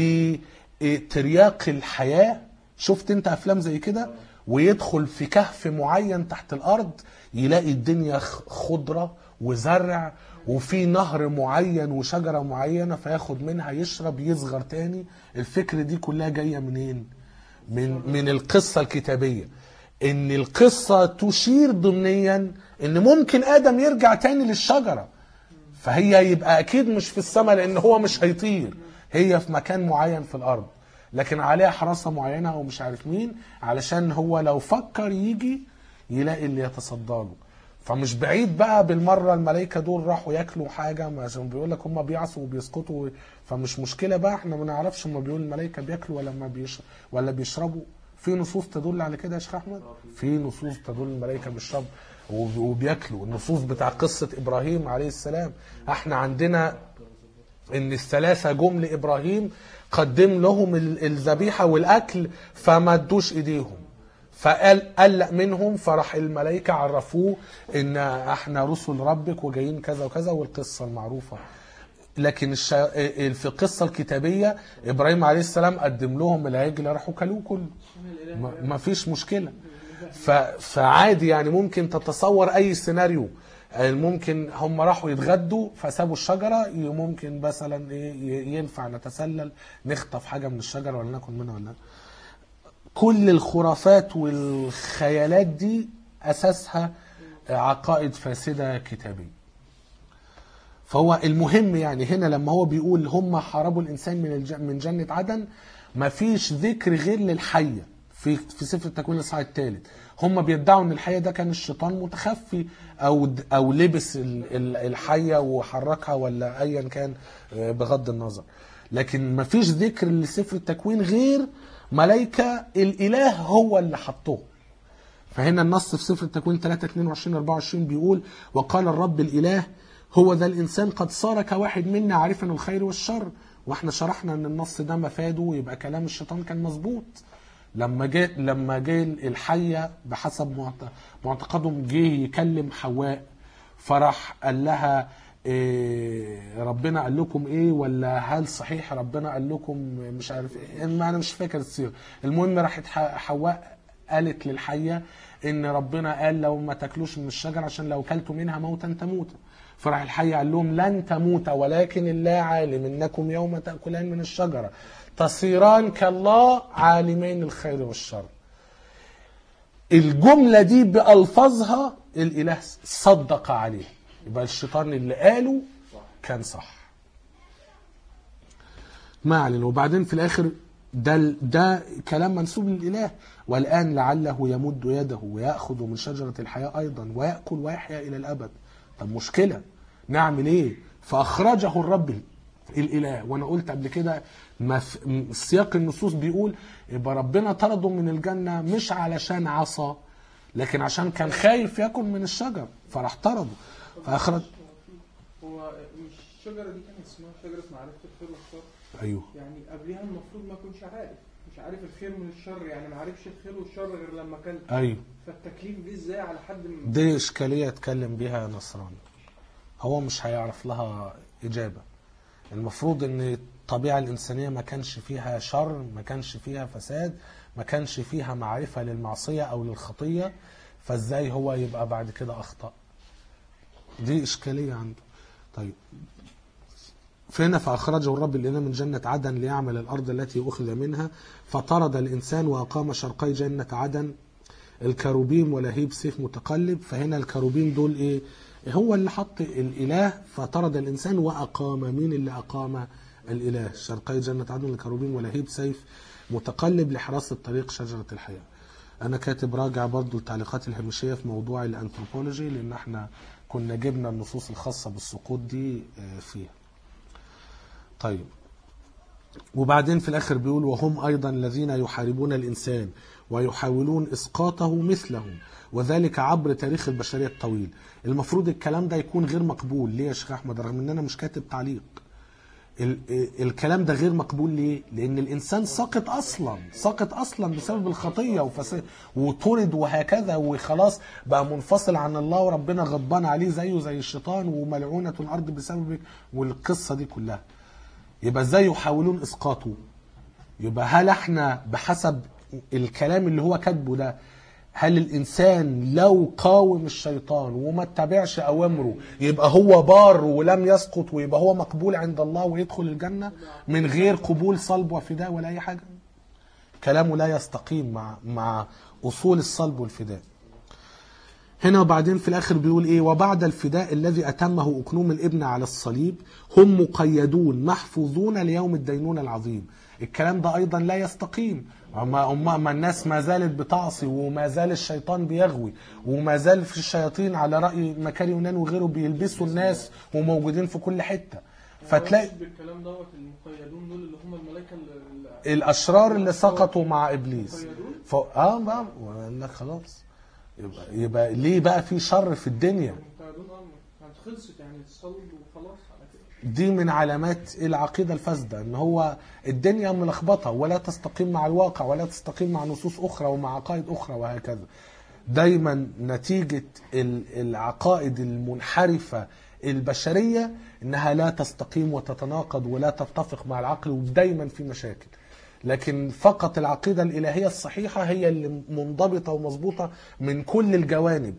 Speaker 1: بترياق الحياة. شفت انت افلام زي كده؟ ويدخل في كهف معين تحت الارض، يلاقي الدنيا خضرة وزرع وفي نهر معين وشجرة معينة، فياخد منها يشرب يصغر تاني. الفكرة دي كلها جاية منين؟ من القصة الكتابية. ان القصة تشير ضمنيا ان ممكن ادم يرجع تاني للشجرة، فهي يبقى اكيد مش في السماء لان هو مش هيطير، هي في مكان معين في الارض لكن عليها حراسة معينة او مش عارف مين، علشان هو لو فكر يجي يلاقي اللي يتصدى له. فمش بعيد بقى بالمرة الملائكة دول راحوا ياكلوا حاجة، عشان بيقول لك هم بيعصوا وبيسقطوا، فمش مشكلة بقى احنا ما نعرفش هم بيقول الملائكة بياكلوا ولا بيشربوا. في نصوص تدل على كده يا شيخ احمد، في نصوص تدل الملائكة بيشربوا وبياكلوا. النصوص بتاع قصة ابراهيم عليه السلام، احنا عندنا ان الثلاثة جم لابراهيم قدم لهم الذبيحة والاكل فما ادوش ايديهم، فقال قلق منهم، فراح الملائكة عرفوه ان احنا رسل ربك وجايين كذا وكذا، والقصة المعروفة. لكن في القصة الكتابية ابراهيم عليه السلام قدم لهم العجل راحوا كلوه كله، ما فيش مشكلة. فعادي يعني ممكن تتصور اي سيناريو. ممكن هم راحوا يتغدوا فسابوا الشجرة، ممكن مثلا ينفع نتسلل نخطف حاجة من الشجرة ولا ناكل منها ولا. كل الخرافات والخيالات دي أساسها عقائد فاسدة كتابية. فهو المهم يعني هنا لما هو بيقول هم حاربوا الإنسان من جنة عدن، ما فيش ذكر غير للحية في سفر التكوين الإصحاح الثالث. هم بيدعوا ان الحية ده كان الشيطان متخفي او لبس الحية وحركها ولا ايا كان بغض النظر، لكن ما فيش ذكر لسفر التكوين غير ملائكة الإله هو اللي حطوه. فهنا النص في سفر التكوين 3:22-24 بيقول وقال الرب الإله هو ذا الإنسان قد صار كواحد منا عارفا الخير والشر. واحنا شرحنا ان النص ده مفاده يبقى كلام الشيطان كان مظبوط. لما جه الحية بحسب معتقدهم جه يكلم حواء، فرح قال لها ربنا قال لكم ايه، ولا هل صحيح ربنا قال لكم مش عارف ايه، انا مش فاكر السير. المهم راحت حواء قالت للحية ان ربنا قال لو ما تاكلوش من الشجر عشان لو كلتوا منها موتا تموتوا. فراح الحية قال لهم لن تموت ولكن الله عالم انكم يوم تأكلان من الشجرة تصيران كالله عالمين الخير والشر. الجملة دي بألفاظها الإله صدق عليه، يبقى الشيطان اللي قاله كان صح. ما علينا. وبعدين في الآخر ده كلام منسوب للإله. والآن لعله يمد يده ويأخذ من شجرة الحياة أيضا ويأكل ويحيا إلى الأبد. طب مشكلة نعمل إيه؟ فأخرجه الرب الإله. وأنا قلت قبل كده سياق النصوص بيقول يبقى ربنا طرده من الجنة مش علشان عصى، لكن عشان كان خايف يأكل من الشجر فراح طرده فأخرج.
Speaker 3: هو مش الشجرة دي كان اسمها شجرة معرفة الخير والشر؟
Speaker 1: أيوه.
Speaker 3: يعني قبلها المفروض ما يكونش مش عارف الخير من الشر، يعني ما عارفش الخير والشر غير لما كان.
Speaker 1: أيوه.
Speaker 3: فالتكليف دي ازاي على حد من
Speaker 1: دي إشكالية اتكلم بيها نصراني، هو مش هيعرف لها إجابة. المفروض ان الطبيعة الإنسانية ما كانش فيها شر، ما كانش فيها فساد، ما كانش فيها معرفة للمعصية أو للخطية، فازاي هو يبقى بعد كده أخطأ؟ دي إشكالية عنده. طيب فهنا فأخرجه الرب الإله من جنة عدن ليعمل الأرض التي أخذ منها، فطرد الإنسان وأقام شرقي جنة عدن الكروبيم ولهيب سيف متقلب. فهنا الكروبيم دول إيه؟ هو اللي حط الإله فطرد الإنسان وأقام. مين اللي أقام الإله؟ شرقي جنة عدن الكروبيم ولهيب سيف متقلب لحراسة طريق شجرة الحياة. أنا كاتب راجع برضو التعليقات الهامشية في موضوع الأنثروبولوجي، لأن احنا كنا جبنا النصوص الخاصة بالسقوط دي فيها. طيب وبعدين في الآخر بيقول وهم أيضا الذين يحاربون الإنسان ويحاولون إسقاطه مثلهم وذلك عبر تاريخ البشرية الطويل. المفروض الكلام ده يكون غير مقبول. ليه يا شيخ أحمد؟ رغم أن أنا مش كاتب تعليق، الكلام ده غير مقبول ليه؟ لأن الإنسان ساقط أصلا بسبب الخطية وطرد وهكذا، وخلاص بقى منفصل عن الله، وربنا غضبان عليه زيه زي الشيطان، وملعونة الأرض بسببه، والقصة دي كلها. يبقى ازاي يحاولون إسقاطه؟ يبقى هل احنا بحسب الكلام اللي هو كاتبه ده، هل الإنسان لو قاوم الشيطان وما اتبعش أوامره يبقى هو بار ولم يسقط، ويبقى هو مقبول عند الله ويدخل الجنة من غير قبول صلب وفداء ولا أي حاجة؟ كلامه لا يستقيم مع أصول الصلب والفداء. هنا وبعدين في الآخر بيقول إيه؟ وبعد الفداء الذي أتمه أقنوم الابن على الصليب هم مقيدون محفوظون ليوم الدينونة العظيم. الكلام ده أيضا لا يستقيم. ما الناس ما زالت بتعصي، وما زال الشيطان بيغوي، وما زال في الشياطين على رأي مكاري يونان وغيره بيلبسوا الناس وموجودين في كل حتة. فتلاقي
Speaker 3: بالكلام دوت المقيدون دول اللي هم الملائكة
Speaker 1: الأشرار اللي سقطوا مع إبليس. بقى وقال لك خلاص يبقى ليه بقى في شر في الدنيا؟
Speaker 3: خلصت يعني الصلب وخلاص على كده.
Speaker 1: دي من علامات العقيدة الفاسدة، ان هو الدنيا ملخبطة ولا تستقيم مع الواقع ولا تستقيم مع نصوص اخرى ومع عقائد اخرى وهكذا. دايما نتيجة العقائد المنحرفة البشرية انها لا تستقيم وتتناقض ولا تتفق مع العقل، ودايما في مشاكل. لكن فقط العقيدة الإلهية الصحيحة هي اللي منضبطة ومضبوطة من كل الجوانب،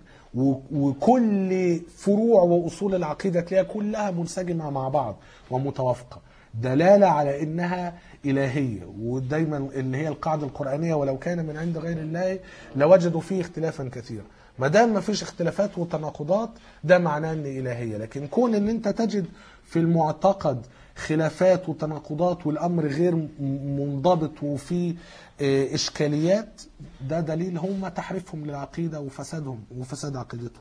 Speaker 1: وكل فروع وأصول العقيدة تلاقيها كلها منسجمة مع بعض ومتوافقة، دلالة على إنها إلهية. ودايما اللي هي القاعدة القرآنية ولو كان من عند غير الله لوجدوا فيه اختلافا كثيرا. ما دام ما فيش اختلافات وتناقضات ده معناه إن إلهية. لكن كون إن أنت تجد في المعتقد خلافات وتناقضات والأمر غير منضبط وفي إشكاليات، ده دليل هم تحريفهم للعقيدة وفسادهم وفساد عقيدتهم.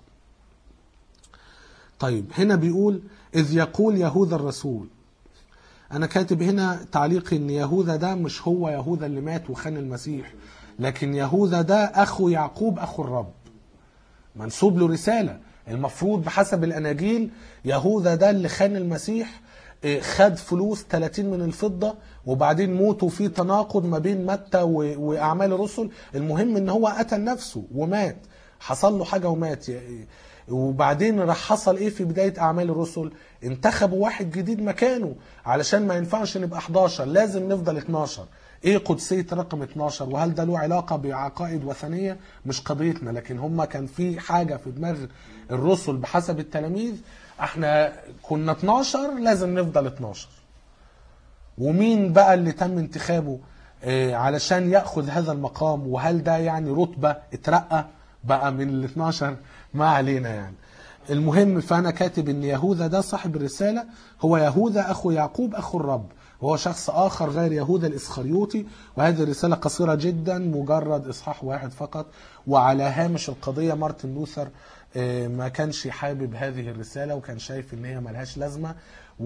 Speaker 1: طيب هنا بيقول إذ يقول يهوذا الرسول. أنا كاتب هنا تعليق إن يهوذا ده مش هو يهوذا اللي مات وخان المسيح، لكن يهوذا ده أخو يعقوب أخو الرب، منسوب له رسالة. المفروض بحسب الأناجيل يهوذا ده اللي خان المسيح، خد فلوس 30 من الفضة، وبعدين موته في تناقض ما بين متى وأعمال الرسل. المهم ان هو قتل نفسه ومات، حصل له حاجة ومات. وبعدين راح حصل ايه في بداية أعمال الرسل؟ انتخبوا واحد جديد مكانه، علشان ما ينفعش نبقى 11، لازم نفضل 12. ايه قدسية رقم 12؟ وهل ده له علاقة بعقائد وثنية؟ مش قضيتنا، لكن هم كان في حاجة في دماغ الرسل بحسب التلاميذ، احنا كنا 12 لازم نفضل 12. ومين بقى اللي تم انتخابه علشان يأخذ هذا المقام؟ وهل ده يعني رتبة اترقى بقى من ال 12؟ ما علينا يعني. المهم فأنا كاتب ان يهوذا ده صاحب الرسالة هو يهوذا أخو يعقوب أخو الرب، وهو شخص آخر غير يهوذا الإسخريوطي. وهذه الرسالة قصيرة جدا، مجرد إصحاح واحد فقط. وعلى هامش القضية مارتن لوثر ما كانش حابب هذه الرسالة، وكان شايف ان هي ملهاش لازمة،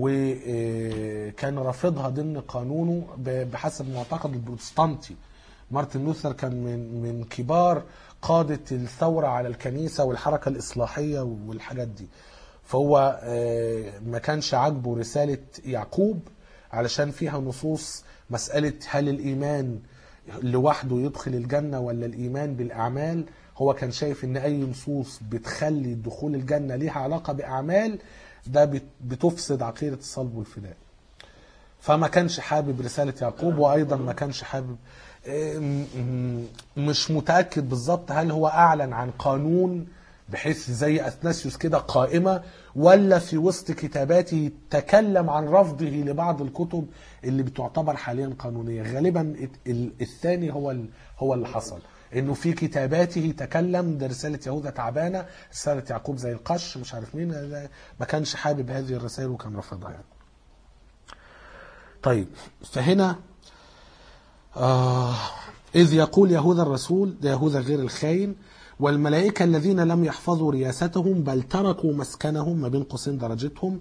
Speaker 1: وكان رافضها ضمن قانونه بحسب معتقد البروتستانتي. مارتن لوثر كان من كبار قادة الثورة على الكنيسة والحركة الإصلاحية والحاجات دي. فهو ما كانش عاجبه رسالة يعقوب علشان فيها نصوص مسألة هل الإيمان لوحده يدخل الجنة ولا الإيمان بالأعمال. هو كان شايف ان اي نصوص بتخلي دخول الجنة ليها علاقة باعمال ده بتفسد عقيدة الصلب والفداء. فما كانش حابب رسالة يعقوب، وايضا ما كانش حابب، مش متأكد بالظبط هل هو اعلن عن قانون بحيث زي اثناسيوس كده قائمة، ولا في وسط كتاباته تكلم عن رفضه لبعض الكتب اللي بتعتبر حاليا قانونية. غالبا الثاني هو اللي حصل، انه في كتاباته تكلم ده رسالة يهوذا تعبانة، رسالة يعقوب زي القش مش عارف مين، ما كانش حابب هذه الرسائل وكان رفضها يعني. طيب فهنا إذ يقول يهوذا الرسول، ده يهوذا غير الخاين، والملائكة الذين لم يحفظوا رياستهم بل تركوا مسكنهم ما بين قوسين درجتهم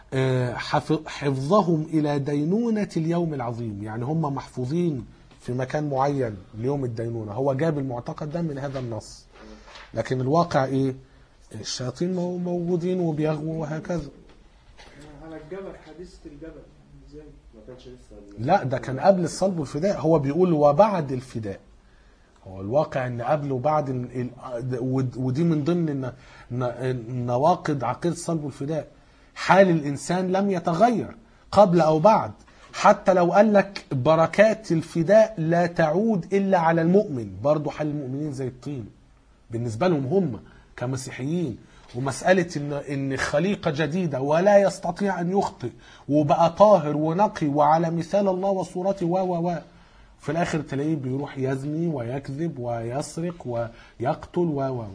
Speaker 1: حفظهم إلى دينونة اليوم العظيم. يعني هم محفوظين في مكان معين ليوم الدينونة. هو جاب المعتقد ده من هذا النص، لكن الواقع ايه؟ الشياطين موجودين وبيغوا وهكذا.
Speaker 3: على الجبل، حديثة الجبل ازاي؟
Speaker 2: ما كانش لسه
Speaker 1: لا ده كان قبل الصلب والفداء. هو بيقول وبعد الفداء. هو الواقع ان قبل وبعد ودي من ضمن نواقض عقيدة الصلب والفداء. حال الانسان لم يتغير قبل او بعد. حتى لو قال لك بركات الفداء لا تعود الا على المؤمن، برضو حال المؤمنين زي الطين بالنسبة لهم هم كمسيحيين. ومسألة إن خليقة جديدة ولا يستطيع أن يخطئ وبقى طاهر ونقي وعلى مثال الله وصورته و في الآخر تلاقيه بيروح يزني ويكذب ويسرق ويقتل و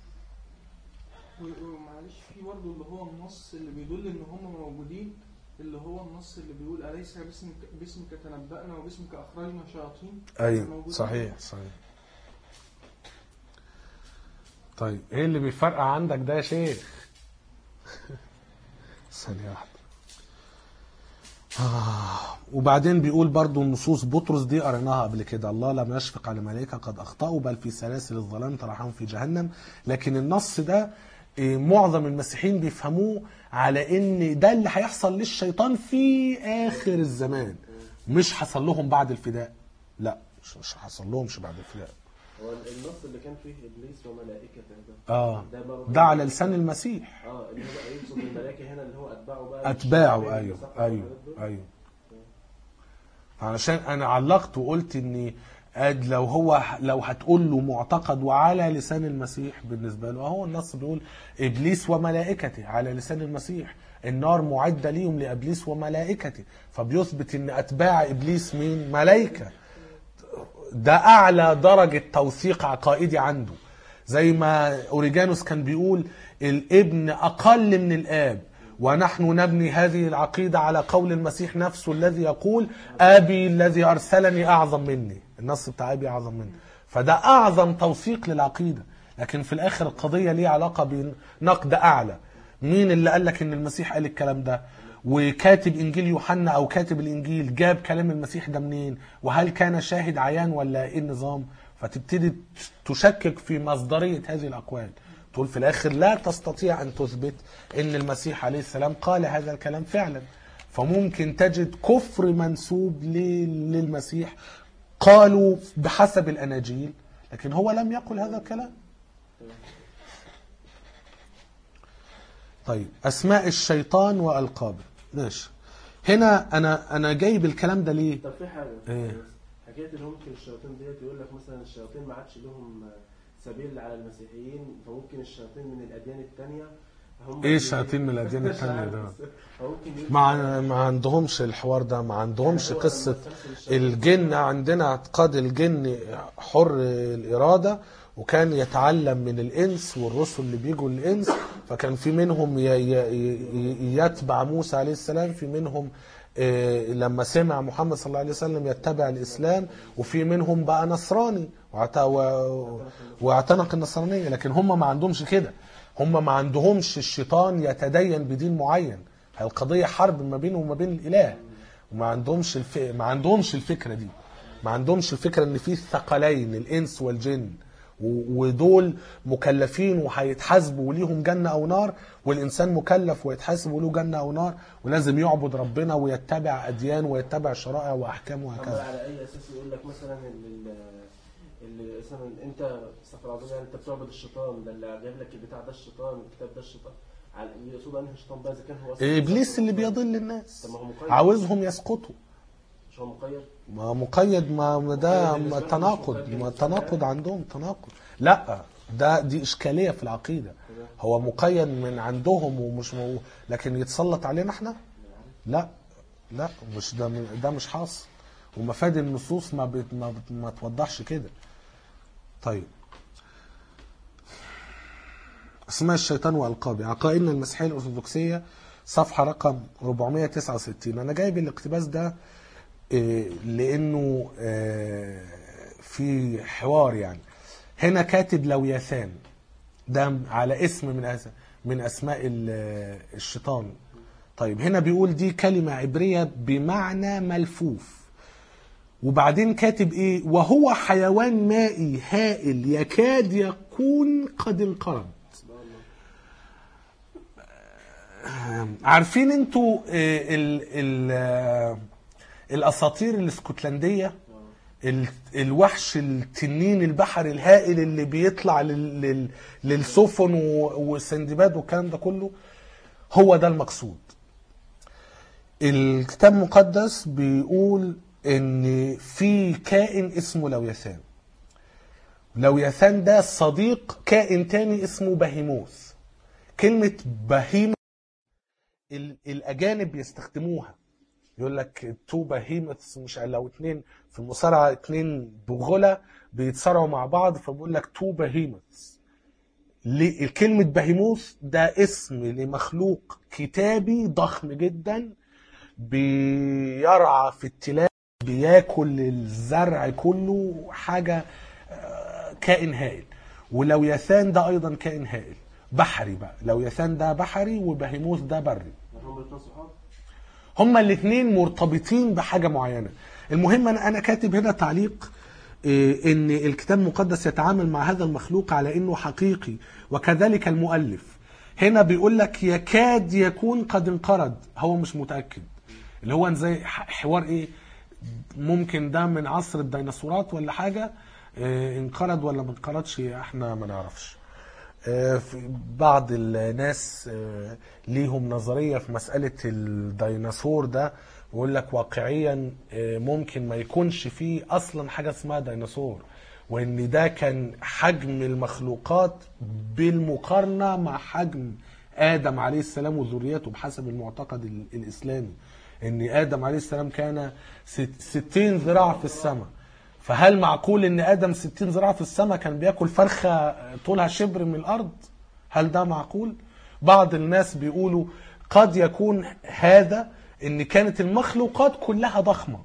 Speaker 3: ومعلش في برضه اللي هو النص اللي بيدل ان هم موجودين، اللي هو النص اللي بيقول أليس باسمك تنبأنا وباسمك أخرجنا شياطين.
Speaker 1: أيوة صحيح. طيب ايه اللي بيفرقع عندك ده يا شيخ؟ ثانية واحدة. وبعدين بيقول برضو النصوص بطرس دي قريناها قبل كده، الله لم يشفق على ملائكة قد أخطأوا بل في سلاسل الظلام طرحهم في جهنم. لكن النص ده معظم المسيحيين بيفهموه على ان ده اللي هيحصل للشيطان في آخر الزمان، مش حصل لهم بعد الفداء. لا مش حصل لهمش بعد الفداء.
Speaker 2: هو النص اللي كان فيه ابليس وملائكته
Speaker 1: ده على لسان المسيح.
Speaker 2: اللي هو بقى يقصد الملائكه هنا اللي هو اتباعه
Speaker 1: اتباعه. ايوه. علشان انا علقت وقلت اني لو هتقول له معتقد وعلى لسان المسيح بالنسبه له، اهو النص بيقول ابليس وملائكته على لسان المسيح، النار معده ليهم لابليس وملائكته، فبيثبت ان اتباع ابليس مين؟ ملائكه. ده اعلى درجة توثيق عقائدي عنده. زي ما اوريجانوس كان بيقول الابن اقل من الاب، ونحن نبني هذه العقيدة على قول المسيح نفسه الذي يقول ابي الذي ارسلني اعظم مني. النص بتاع ابي اعظم مني، فده اعظم توثيق للعقيدة. لكن في الاخر القضية ليها علاقة بنقد اعلى. مين اللي قال لك ان المسيح قال الكلام ده؟ وكاتب انجيل يوحنا او كاتب الانجيل جاب كلام المسيح ده منين؟ وهل كان شاهد عيان ولا ايه النظام؟ فتبتدي تشكك في مصدرية هذه الاقوال. تقول في الاخر لا تستطيع ان تثبت ان المسيح عليه السلام قال هذا الكلام فعلا. فممكن تجد كفر منسوب للمسيح قالوا بحسب الاناجيل، لكن هو لم يقل هذا الكلام. طيب اسماء الشيطان والقابه. ماشي. هنا انا جايب الكلام ده ليه؟
Speaker 2: طب في حاجه حكايه ان ممكن الشياطين ديت يقول لك مثلا الشياطين ما عادش لهم سبيل على المسيحيين، فممكن الشياطين من الاديان الثانيه هم
Speaker 1: ايه الشياطين من الاديان الثانيه ده؟ ما عندهمش الحوار ده، ما عندهمش قصه الجن. عندنا اعتقاد الجن حر الاراده، وكان يتعلم من الإنس والرسل اللي بيجوا الإنس، فكان في منهم يتبع موسى عليه السلام، في منهم لما سمع محمد صلى الله عليه وسلم يتبع الإسلام، وفي منهم بقى نصراني واعتنق النصرانية. لكن هم ما عندهمش كده، هم ما عندهمش الشيطان يتدين بدين معين. القضية حرب ما بينه وما بين الإله، وما عندهمش ما عندهمش الفكرة دي. ما عندهمش الفكرة ان في الثقلين الإنس والجن، ودول مكلفين وهيتحاسبوا وليهم جنة أو نار، والإنسان مكلف ويتحاسب وله جنة أو نار، ولازم يعبد ربنا ويتبع أديان ويتبع شرائع وأحكام وهكذا.
Speaker 2: على أي أساس يقول لك مثلا اللي مثلا أنت استغفر الله يعني أنت بتعبد الشيطان، ده اللي جايب لك البتاع ده الشيطان، الكتاب ده الشيطان، على يقصد أنهي شيطان بقى؟ إذا كان هو
Speaker 1: إبليس اللي بيضل الناس عاوزهم يسقطوا.
Speaker 2: مش هو مقيد؟
Speaker 1: ما مقيد، ما ده تناقض عندهم، تناقض. لا دي إشكالية في العقيدة. هو مقيد من عندهم ومش لكن يتسلط علينا احنا؟ لا مش ده مش حاصل، ومفاد النصوص ما توضحش كده. طيب اسماء الشيطان والقابه. عقائدنا المسيحيه الارثوذكسيه صفحه رقم 469. انا جايب الاقتباس ده لانه في حوار يعني. هنا كاتب لوياثان، ده على اسم من اسماء الشيطان. طيب هنا بيقول دي كلمة عبرية بمعنى ملفوف، وبعدين كاتب ايه؟ وهو حيوان مائي هائل يكاد يكون قد انقرض. عارفين انتوا الاساطير الاسكتلنديه، الوحش التنين البحري الهائل اللي بيطلع للسفن والسندباد والكلام ده كله، هو ده المقصود. الكتاب المقدس بيقول ان في كائن اسمه لويثان. لويثان ده صديق كائن تاني اسمه بهيموث. كلمة بهيموث الأجانب بيستخدموها، يقول لك تو بهيموث، مش لو اتنين في المصارعة اتنين بغلة بيتصارعوا مع بعض فبيقول لك تو بهيموث. كلمة بهيموث ده اسم لمخلوق كتابي ضخم جدا بيرعى في التلال، بياكل الزرع كله، حاجة كائن هائل. ولويثان ده ايضا كائن هائل بحري بقى. لويثان ده بحري وبهيموث ده بري. هما الاثنين مرتبطين بحاجة معينة. المهم انا كاتب هنا تعليق ان الكتاب المقدس يتعامل مع هذا المخلوق على انه حقيقي، وكذلك المؤلف هنا بيقول لك يكاد يكون قد انقرض، هو مش متأكد. اللي هو زي حوار ايه، ممكن ده من عصر الديناصورات ولا حاجة، انقرض ولا ما انقرضش احنا ما نعرفش. بعض الناس ليهم نظرية في مسألة الديناصور ده، يقول لك واقعيا ممكن ما يكونش فيه اصلا حاجة اسمها ديناصور، وان ده كان حجم المخلوقات بالمقارنة مع حجم آدم عليه السلام وذريته بحسب المعتقد الإسلامي. ان آدم عليه السلام كان 60 ذراع في السماء، فهل معقول ان آدم 60 ذراع في السماء كان بياكل فرخة طولها شبر من الأرض؟ هل ده معقول؟ بعض الناس بيقولوا قد يكون هذا ان كانت المخلوقات كلها ضخمة،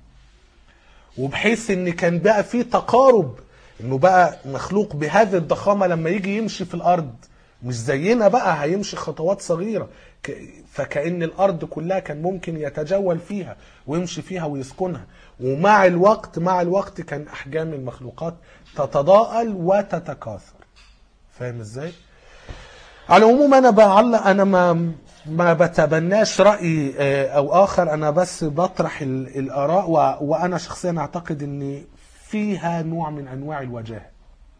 Speaker 1: وبحيث ان كان بقى فيه تقارب، انه بقى مخلوق بهذه الضخامة لما يجي يمشي في الأرض مش زينا بقى هيمشي خطوات صغيرة، فكأن الأرض كلها كان ممكن يتجول فيها ويمشي فيها ويسكنها. ومع الوقت كان أحجام المخلوقات تتضاءل وتتكاثر. فاهم ازاي؟ على العموم أنا ما بتبناش رأي أو آخر، أنا بس بطرح الآراء، وأنا شخصيا أعتقد أن فيها نوع من أنواع الوجاهة.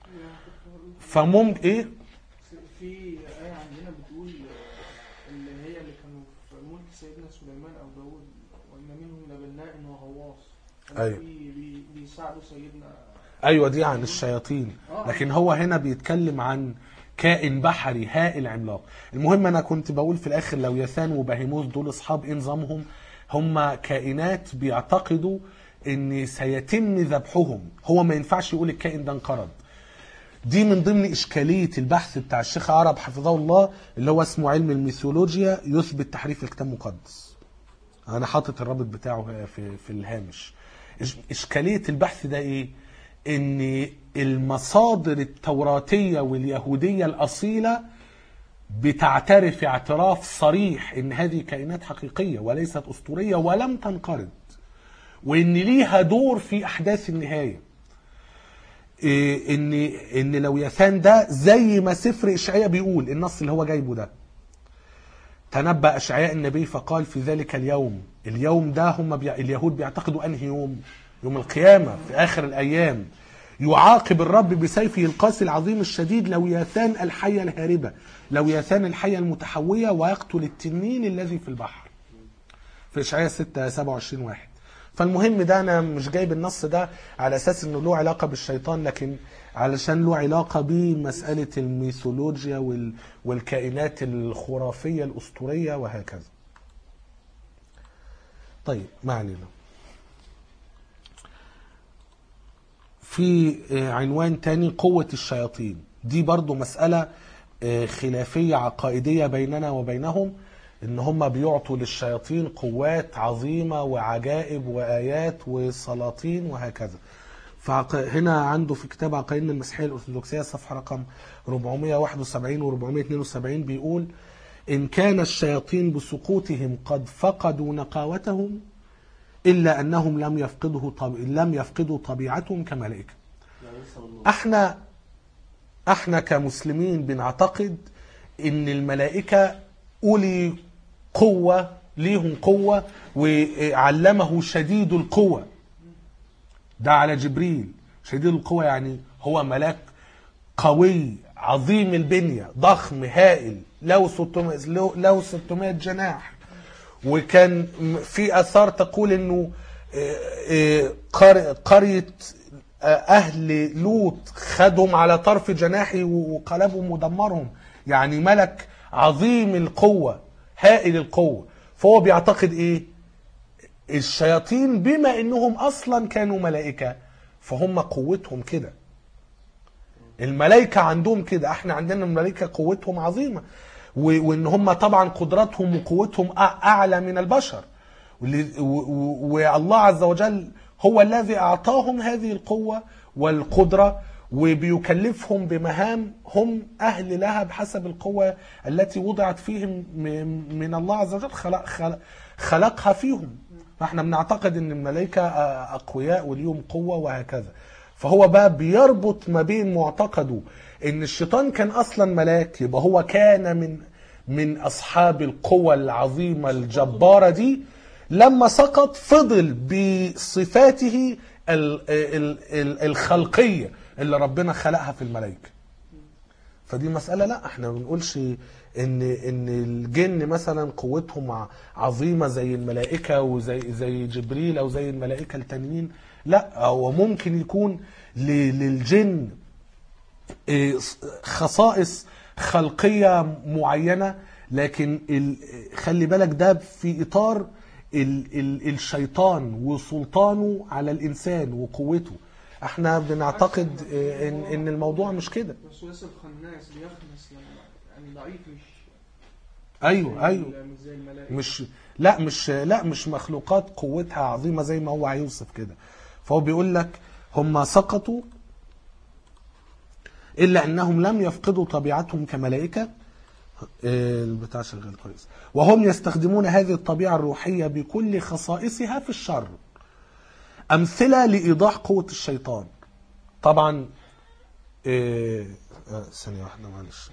Speaker 1: فممكن إيه؟
Speaker 3: في آية عندنا بتقول اللي كانوا في ملك سيدنا سليمان أو داود، وإن منهم لبناء وغواص.
Speaker 1: أيوة.
Speaker 3: بيساعدوا سيدنا.
Speaker 1: أيوة دي عن الشياطين، لكن هو هنا بيتكلم عن كائن بحري هائل عملاق. المهم أنا كنت بقول في الآخر لويثان وبهيموث دول أصحاب إيه نظامهم؟ هم كائنات بيعتقدوا إن سيتم ذبحهم. هو ما ينفعش يقول الكائن ده انقرض. دي من ضمن إشكالية البحث بتاع الشيخ عرب حفظه الله اللي هو اسمه علم الميثولوجيا يثبت تحريف الكتاب المقدس. أنا حاطط الرابط بتاعه في الهامش. إشكالية البحث ده إيه؟ إن المصادر التوراتية واليهودية الأصيلة بتعترف اعتراف صريح إن هذه كائنات حقيقية وليست أسطورية ولم تنقرض، وإن ليها دور في أحداث النهاية. ان لويثان ده زي ما سفر اشعياء بيقول، النص اللي هو جايبه ده، تنبأ اشعياء النبي فقال في ذلك اليوم ده هم اليهود بيعتقدوا انهي يوم القيامة في اخر الايام، يعاقب الرب بسيفه القاسي العظيم الشديد لويثان الحية الهاربة، لويثان الحية المتحوية، ويقتل التنين الذي في البحر، في اشعياء 6:27-1. فالمهم ده أنا مش جايب النص ده على أساس أنه له علاقة بالشيطان، لكن علشان له علاقة بمسألة الميثولوجيا والكائنات الخرافية الأسطورية وهكذا. طيب ما علينا. في عنوان تاني قوة الشياطين، دي برضو مسألة خلافية عقائدية بيننا وبينهم، ان هم بيعطوا للشياطين قوات عظيمة وعجائب وآيات وسلاطين وهكذا. فهنا عنده في كتاب عقائدنا المسيحية الأرثوذكسية صفحة رقم 471 و 472 بيقول: إن كان الشياطين بسقوطهم قد فقدوا نقاوتهم إلا أنهم لم يفقدوا طبيعتهم كملائكة. احنا كمسلمين بنعتقد ان الملائكة أولي قوة، ليهم قوة، وعلمه شديد القوة. ده على جبريل. شديد القوة يعني هو ملاك قوي عظيم البنية، ضخم هائل، له 600 جناح. وكان في آثار تقول انه قرية أهل لوط خدهم على طرف جناحي وقلبهم ودمرهم. يعني ملك عظيم القوة هائل القوة. فهو بيعتقد إيه؟ الشياطين بما إنهم أصلا كانوا ملائكة فهم قوتهم كده. الملائكة عندهم كده، احنا عندنا الملائكة قوتهم عظيمة، وإن هم طبعا قدراتهم وقوتهم أعلى من البشر. والله عز وجل هو الذي أعطاهم هذه القوة والقدرة، وبيكلفهم بمهام هم أهل لها بحسب القوة التي وضعت فيهم من الله عز وجل، خلقها فيهم. فاحنا بنعتقد ان الملائكة أقوياء وليهم قوة وهكذا. فهو بقى بيربط ما بين معتقده ان الشيطان كان اصلا ملاك، يبقى هو كان من اصحاب القوة العظيمة الجبارة دي، لما سقط فضل بصفاته الخلقية اللي ربنا خلقها في الملائكة. فدي مسألة لا، احنا ما بنقولش ان الجن مثلا قوتهم عظيمة زي الملائكة وزي جبريل او زي الملائكة التانيين. لا، هو ممكن يكون للجن خصائص خلقية معينة، لكن خلي بالك ده في اطار الشيطان وسلطانه على الانسان وقوته. احنا بنعتقد ان الموضوع مش كده.
Speaker 3: وسواس الخناس بيخنس يعني ضعيف، مش
Speaker 1: ايوه
Speaker 3: مش زي الملائكة.
Speaker 1: مش مخلوقات قوتها عظيمة زي ما هو هيوصف كده. فهو بيقول لك هم سقطوا إلا أنهم لم يفقدوا طبيعتهم كملائكة. البتاع شغال كويس. وهم يستخدمون هذه الطبيعة الروحية بكل خصائصها في الشر، أمثلة لإيضاح قوة الشيطان. طبعا ثانية واحدة معلش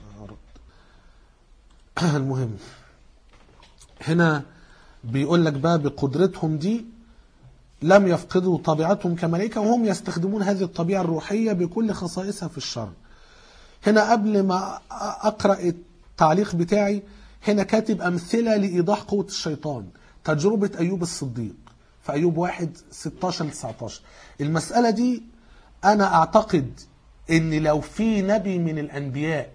Speaker 1: المهم هنا بيقول لك بقى بقدرتهم دي لم يفقدوا طبيعتهم كملائكة، وهم يستخدمون هذه الطبيعة الروحية بكل خصائصها في الشر. هنا قبل ما أقرأ التعليق بتاعي، هنا كاتب أمثلة لإيضاح قوة الشيطان. تجربة أيوب الصديق في أيوب 1:16-19. المسألة دي أنا أعتقد إن لو في نبي من الأنبياء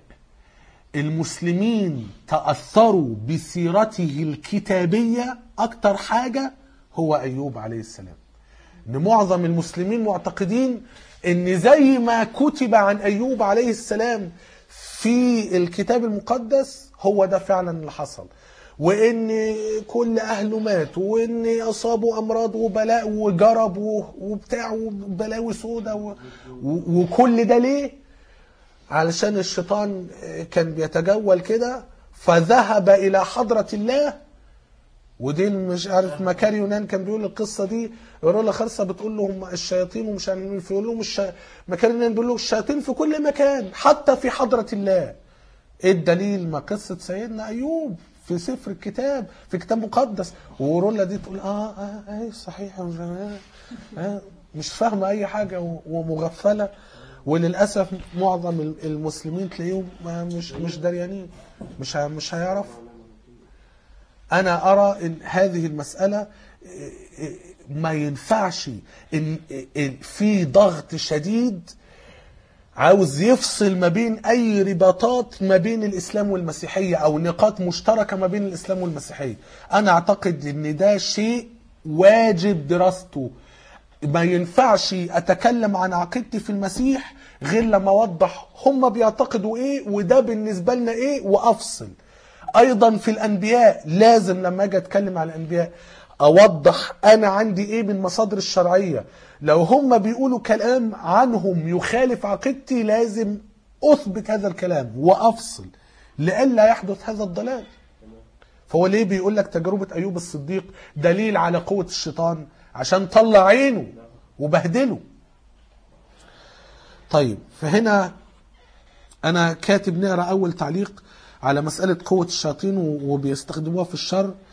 Speaker 1: المسلمين تأثروا بسيرته الكتابية أكتر حاجة هو أيوب عليه السلام. إن معظم المسلمين معتقدين إن زي ما كتب عن أيوب عليه السلام في الكتاب المقدس هو ده فعلا اللي حصل، وإن كل أهله ماتوا، وإن أصابوا أمراض وبلاء وجرب وبتاع وبلاوي سودة وكل ده ليه؟ علشان الشيطان كان بيتجول كده فذهب إلى حضرة الله. ودي مش عارف مكاري يونان كان بيقول القصة دي، يقول له خرصة بتقول لهم الشياطين ومش عارف، يقول لهم مكاري يونان بيقول له الشياطين في كل مكان حتى في حضرة الله. ايه الدليل؟ ما قصة سيدنا أيوب في سفر الكتاب، في كتاب مقدس. ورولا دي تقول ايه صحيح مش فاهمة أي حاجة ومغفلة. وللأسف معظم المسلمين تلاقيهم مش دريانين، مش هيعرفوا. أنا أرى إن هذه المسألة ما ينفعش إن في ضغط شديد عاوز يفصل ما بين أي رباطات ما بين الإسلام والمسيحية أو نقاط مشتركة ما بين الإسلام والمسيحية. أنا أعتقد إن ده شيء واجب دراسته. ما ينفعش أتكلم عن عقيدتي في المسيح غير لما أوضح هم بيعتقدوا إيه وده بالنسبة لنا إيه وأفصل. أيضا في الأنبياء لازم لما أجي أتكلم عن الأنبياء أوضح أنا عندي إيه من مصادر الشرعية. لو هم بيقولوا كلام عنهم يخالف عقيدتي لازم أثبت هذا الكلام وأفصل لئلا يحدث هذا الضلال. فهو ليه بيقول لك تجربة أيوب الصديق دليل على قوة الشيطان؟ عشان طلع عينه وبهدله. طيب فهنا أنا كاتب نقرأ أول تعليق على مسألة قوة الشياطين وبيستخدموها في الشر.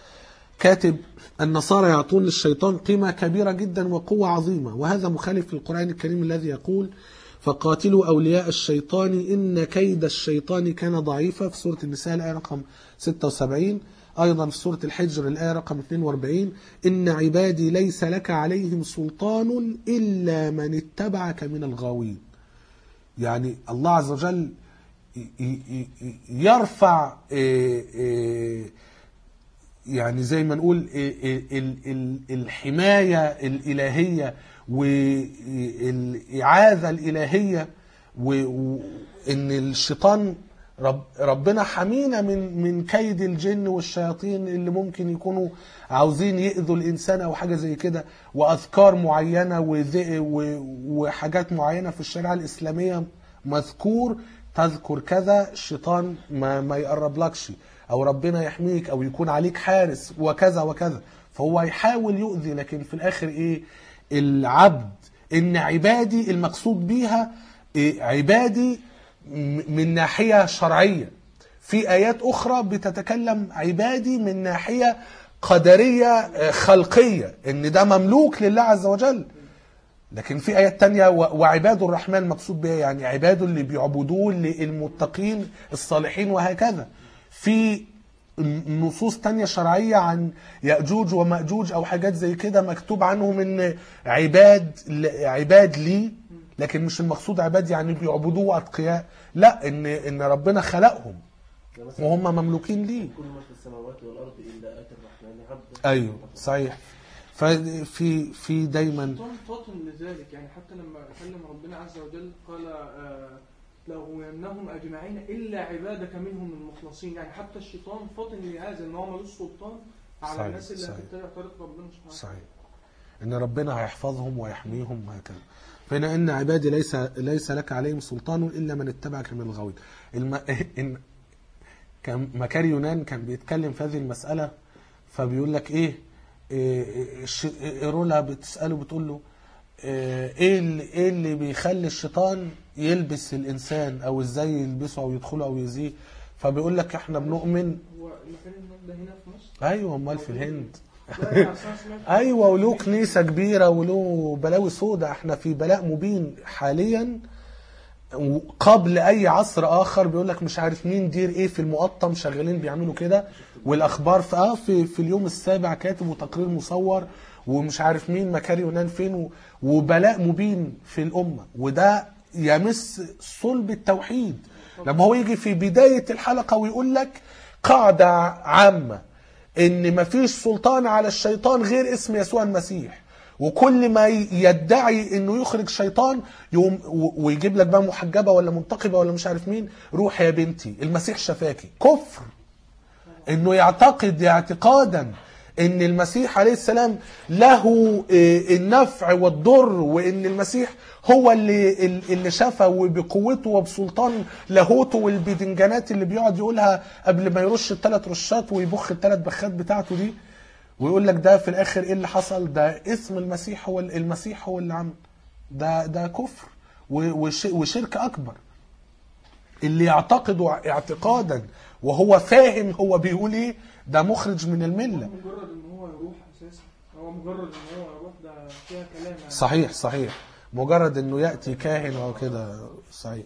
Speaker 1: كاتب النصارى يعطون للشيطان قيمة كبيرة جدا وقوة عظيمة، وهذا مخالف للقرآن الكريم الذي يقول فقاتلوا أولياء الشيطان إن كيد الشيطان كان ضعيفا في سورة النساء الآية رقم 76. أيضا في سورة الحجر الآية رقم 42 إن عبادي ليس لك عليهم سلطان إلا من اتبعك من الغاوين. يعني الله عز وجل يرفع يعني زي ما نقول الحماية الإلهية والإعاذة الإلهية، وإن الشيطان ربنا حمينا من كيد الجن والشياطين اللي ممكن يكونوا عاوزين يؤذوا الإنسان أو حاجة زي كده، وأذكار معينة وحاجات معينة في الشريعة الإسلامية مذكور تذكر كذا الشيطان ما يقرب لكش، أو ربنا يحميك، أو يكون عليك حارس وكذا وكذا. فهو يحاول يؤذي، لكن في الآخر إيه العبد؟ إن عبادي المقصود بيها عبادي من ناحية شرعية. في آيات أخرى بتتكلم عبادي من ناحية قدرية خلقية، إن ده مملوك لله عز وجل. لكن في آيات تانية وعباد الرحمن المقصود بها يعني عباده اللي بيعبدوه للمتقين الصالحين وهكذا. في نصوص تانية شرعية عن يأجوج ومأجوج أو حاجات زي كده مكتوب عنهم إن عباد لي، لكن مش المقصود عباد يعني بيعبدوه أتقياء، لا، إن ربنا خلقهم وهم مملوكين ليه.
Speaker 2: كل ما في السماوات والأرض إلا آتي الرحمن عبدا.
Speaker 1: أيوه صحيح. ففي دايما
Speaker 3: فاطن لذلك، يعني حتى لما كلم ربنا عز وجل قال لأغوينهم أجمعين إلا عبادك منهم المخلصين. يعني حتى الشيطان فاطن لهذا إن هو ملوش سلطان على
Speaker 1: صحيح.
Speaker 3: الناس اللي
Speaker 1: صحيح.
Speaker 3: هتتبع طريق ربنا سبحانه.
Speaker 1: صحيح، إن ربنا هيحفظهم ويحميهم وهكذا. فهنا إن عبادي ليس لك عليهم سلطان إلا من اتبعك من الغاوين. كان مكاري يونان كان بيتكلم في هذه المسألة، فبيقول لك إيه رولا بتسأله بتقول له إيه اللي بيخلي الشيطان يلبس الإنسان أو إزاي يلبسه أو يدخله أو يزيه؟ فبيقول لك إحنا بنؤمن.
Speaker 3: هو المكان ده هنا في مصر؟
Speaker 1: أيوة، أمال في الهند.
Speaker 3: لا،
Speaker 1: ايوه، وله كنيسه كبيره وله بلاوي سودة. احنا في بلاء مبين حاليا، قبل اي عصر اخر. بيقول لك مش عارف مين دير ايه في المقطم شغالين بيعملوا كده، والاخبار في اليوم السابع كاتب وتقرير مصور، ومش عارف مين مكاري يونان فين، وبلاء مبين في الامه. وده يمس صلب التوحيد. لما هو يجي في بدايه الحلقه ويقول لك قاعده عامه ان مفيش سلطان على الشيطان غير اسم يسوع المسيح، وكل ما يدعي انه يخرج شيطان يوم ويجيب لك بقى محجبه ولا منتقبه ولا مش عارف مين، روح يا بنتي المسيح شفاكي. كفر انه يعتقد اعتقادا ان المسيح عليه السلام له النفع والضر، وان المسيح هو اللي شفى وبقوته وبسلطان لاهوته، والبدنجانات اللي بيقعد يقولها قبل ما يرش ال3 رشات ويبخ ال3 بخات بتاعته دي، ويقول لك ده في الاخر ايه اللي حصل؟ ده اسم المسيح هو اللي عمل ده كفر وشرك اكبر. اللي يعتقد اعتقادا وهو فاهم هو بيقول ايه ده مخرج من المله.
Speaker 3: مجرد ان هو يروح اساسا، هو مجرد ان هو يروح ده فيها كلام يعني.
Speaker 1: صحيح، مجرد انه ياتي كاهن او كده. صحيح.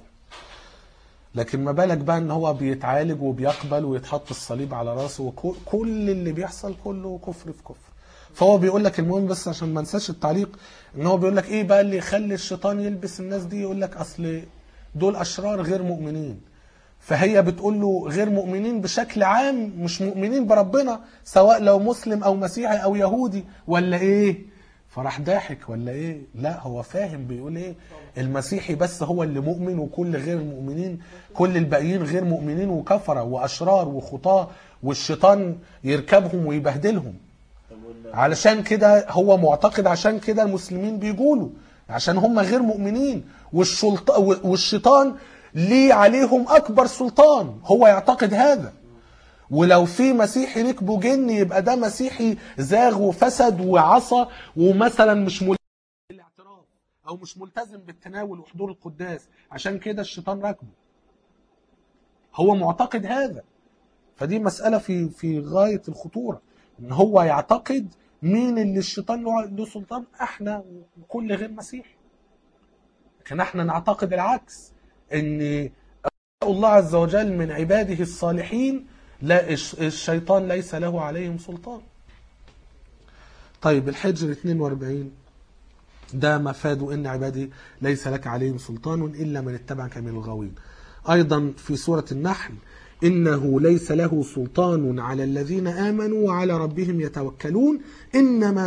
Speaker 1: لكن ما بالك بقى ان هو بيتعالج وبيقبل ويتحط الصليب على راسه، وكل اللي بيحصل كله كفر في كفر. فهو بيقول لك المهم، بس عشان ما انساش التعليق، ان هو بيقول لك ايه بقى اللي يخلي الشيطان يلبس الناس دي؟ يقول لك اصل دول اشرار غير مؤمنين. فهي بتقول له غير مؤمنين بشكل عام، مش مؤمنين بربنا، سواء لو مسلم او مسيحي او يهودي ولا ايه. فراح ضاحك ولا ايه؟ لا، هو فاهم بيقول ايه. المسيحي بس هو اللي مؤمن، وكل غير المؤمنين كل الباقيين غير مؤمنين وكفرة واشرار وخطاة، والشيطان يركبهم ويبهدلهم. علشان كده هو معتقد، عشان كده المسلمين بيقولوا عشان هم غير مؤمنين، والشيطان ليه عليهم أكبر سلطان. هو يعتقد هذا. ولو في مسيحي ركبه جن يبقى ده مسيحي زاغ وفسد وعصى، ومثلا مش ملتزم بالاعتراف أو مش ملتزم بالتناول وحضور القداس، عشان كده الشيطان راكبه. هو معتقد هذا. فدي مسألة في غاية الخطورة. ان هو يعتقد مين اللي الشيطان له سلطان؟ احنا وكل غير مسيحي. لكن احنا نعتقد العكس، ان الله عز وجل من عباده الصالحين لا الشيطان ليس له عليهم سلطان. طيب الحجر 42 ده مفاد ان عبادي ليس لك عليهم سلطان الا من اتبعك من الغاوين. ايضا في سورة النحل انه ليس له سلطان على الذين امنوا وعلى ربهم يتوكلون انما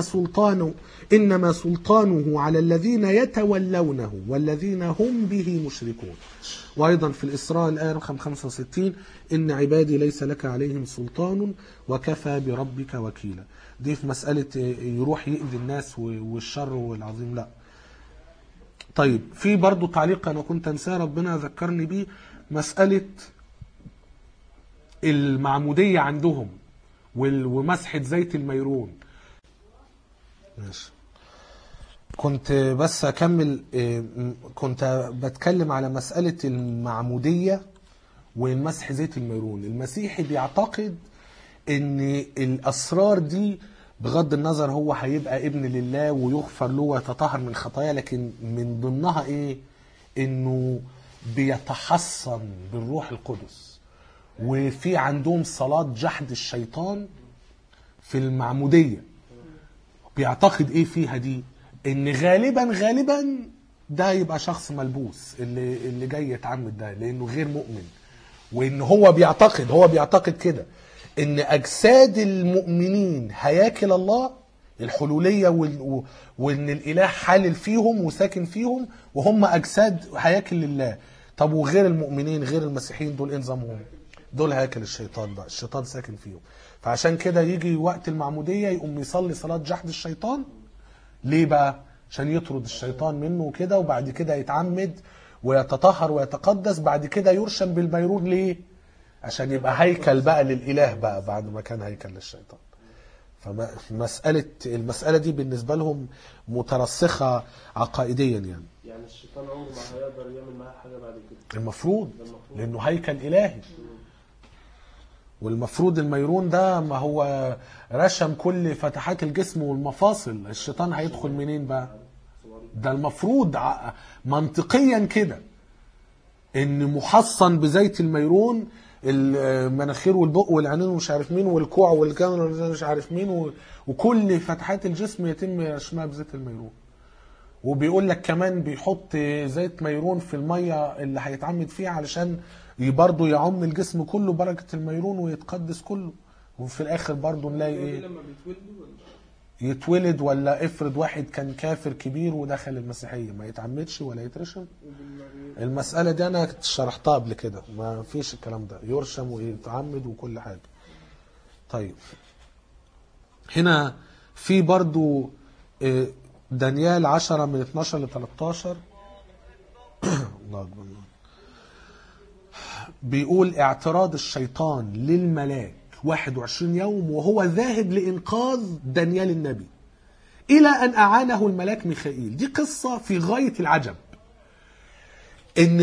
Speaker 1: سلطانه على الذين يتولونه والذين هم به مشركون. وايضا في الاسراء الايه رقم 65 ان عبادي ليس لك عليهم سلطان وكفى بربك وكيلا. دي في مسألة يروح يؤذي الناس والشر والعظيم لا. طيب في برضو تعليق أنا كنت أنساه ربنا ذكرني بيه، مسألة المعمودية عندهم ومسحة زيت الميرون. ماشي. كنت بس أكمل، كنت بتكلم على مسألة المعمودية ومسح زيت الميرون. المسيحي بيعتقد ان الاسرار دي بغض النظر هو هيبقى ابن لله ويغفر له ويتطهر من خطايا، لكن من ضمنها ايه؟ انه بيتحصن بالروح القدس. وفي عندهم صلاة جحد الشيطان في المعمودية. بيعتقد ايه فيها دي؟ ان غالبا ده يبقى شخص ملبوس اللي جاي يتعمد ده، لانه غير مؤمن. وان هو بيعتقد كده ان اجساد المؤمنين هياكل الله، الحلولية وان الاله حالل فيهم وساكن فيهم وهم اجساد هياكل لله. طب وغير المؤمنين غير المسيحيين دول انظمهم؟ دول هياكل الشيطان بقى، الشيطان ساكن فيهم. فعشان كده يجي وقت المعمودية يقوم يصلي صلاة جحد الشيطان. ليه بقى؟ عشان يطرد الشيطان منه كده، وبعد كده يتعمد ويتطهر ويتقدس، بعد كده يرشم بالميرون. ليه؟ عشان يبقى هيكل بقى للإله بقى بعد ما كان هيكل للشيطان. المسألة دي بالنسبة لهم مترسخة عقائديا
Speaker 2: يعني الشيطان عمره ما هيقدر يعمل معاه حاجة بعد كده.
Speaker 1: المفروض لأنه هيكل إلهي. والمفروض الميرون ده ما هو رشم كل فتحات الجسم والمفاصل، الشيطان هيدخل منين بقى؟ ده المفروض منطقيا كده ان محصن بزيت الميرون المناخير والبق والعينين ومش عارف مين والكوع والجنر مش عارف مين وكل فتحات الجسم يتم رشمها بزيت الميرون. وبيقول لك كمان بيحط زيت ميرون في المية اللي هيتعمد فيها علشان برضه يعم الجسم كله بركة الميرون ويتقدس كله. وفي الاخر برضه نلاقي ايه؟ لما يتولد ولا افرض واحد كان كافر كبير ودخل المسيحية ما يتعمدش ولا يترشم؟ المسألة دي انا شرحتها قبل كده، ما فيش الكلام ده، يرشم ويتعمد وكل حاجة. طيب هنا في برضو دانيال 10 من 12 ل 13 الله أكبر، بيقول اعتراض الشيطان للملاك 21 يوم وهو ذاهب لإنقاذ دانيال النبي إلى أن أعانه الملاك ميخائيل. دي قصة في غاية العجب، إن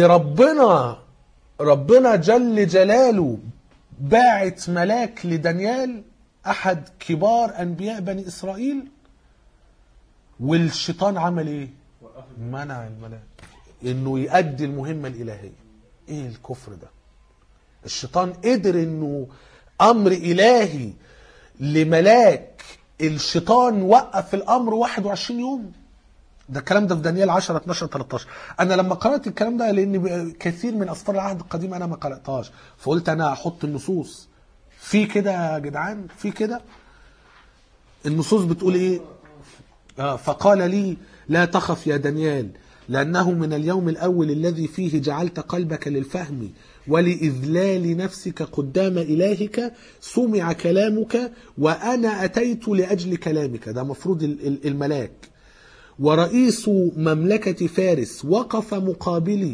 Speaker 1: ربنا جل جلاله باعت ملاك لدانيال أحد كبار أنبياء بني إسرائيل، والشيطان عمل إيه؟ منع الملاك إنه يؤدي المهمة الإلهية. إيه الكفر ده؟ الشيطان قدر إنه أمر إلهي لملاك، الشيطان وقف الأمر 21 يوم. ده الكلام ده في دانيال 10 12 13. أنا لما قرأت الكلام ده، لأن كثير من أسفار العهد القديم أنا ما قرأتهاش، فقلت أنا أحط النصوص في كده يا جدعان، في كده النصوص بتقول إيه؟ فقال لي لا تخف يا دانيال، لأنه من اليوم الأول الذي فيه جعلت قلبك للفهم ولإذلال نفسك قدام إلهك سمع كلامك وأنا أتيت لأجل كلامك. ده مفروض الملاك. ورئيس مملكة فارس وقف مقابلي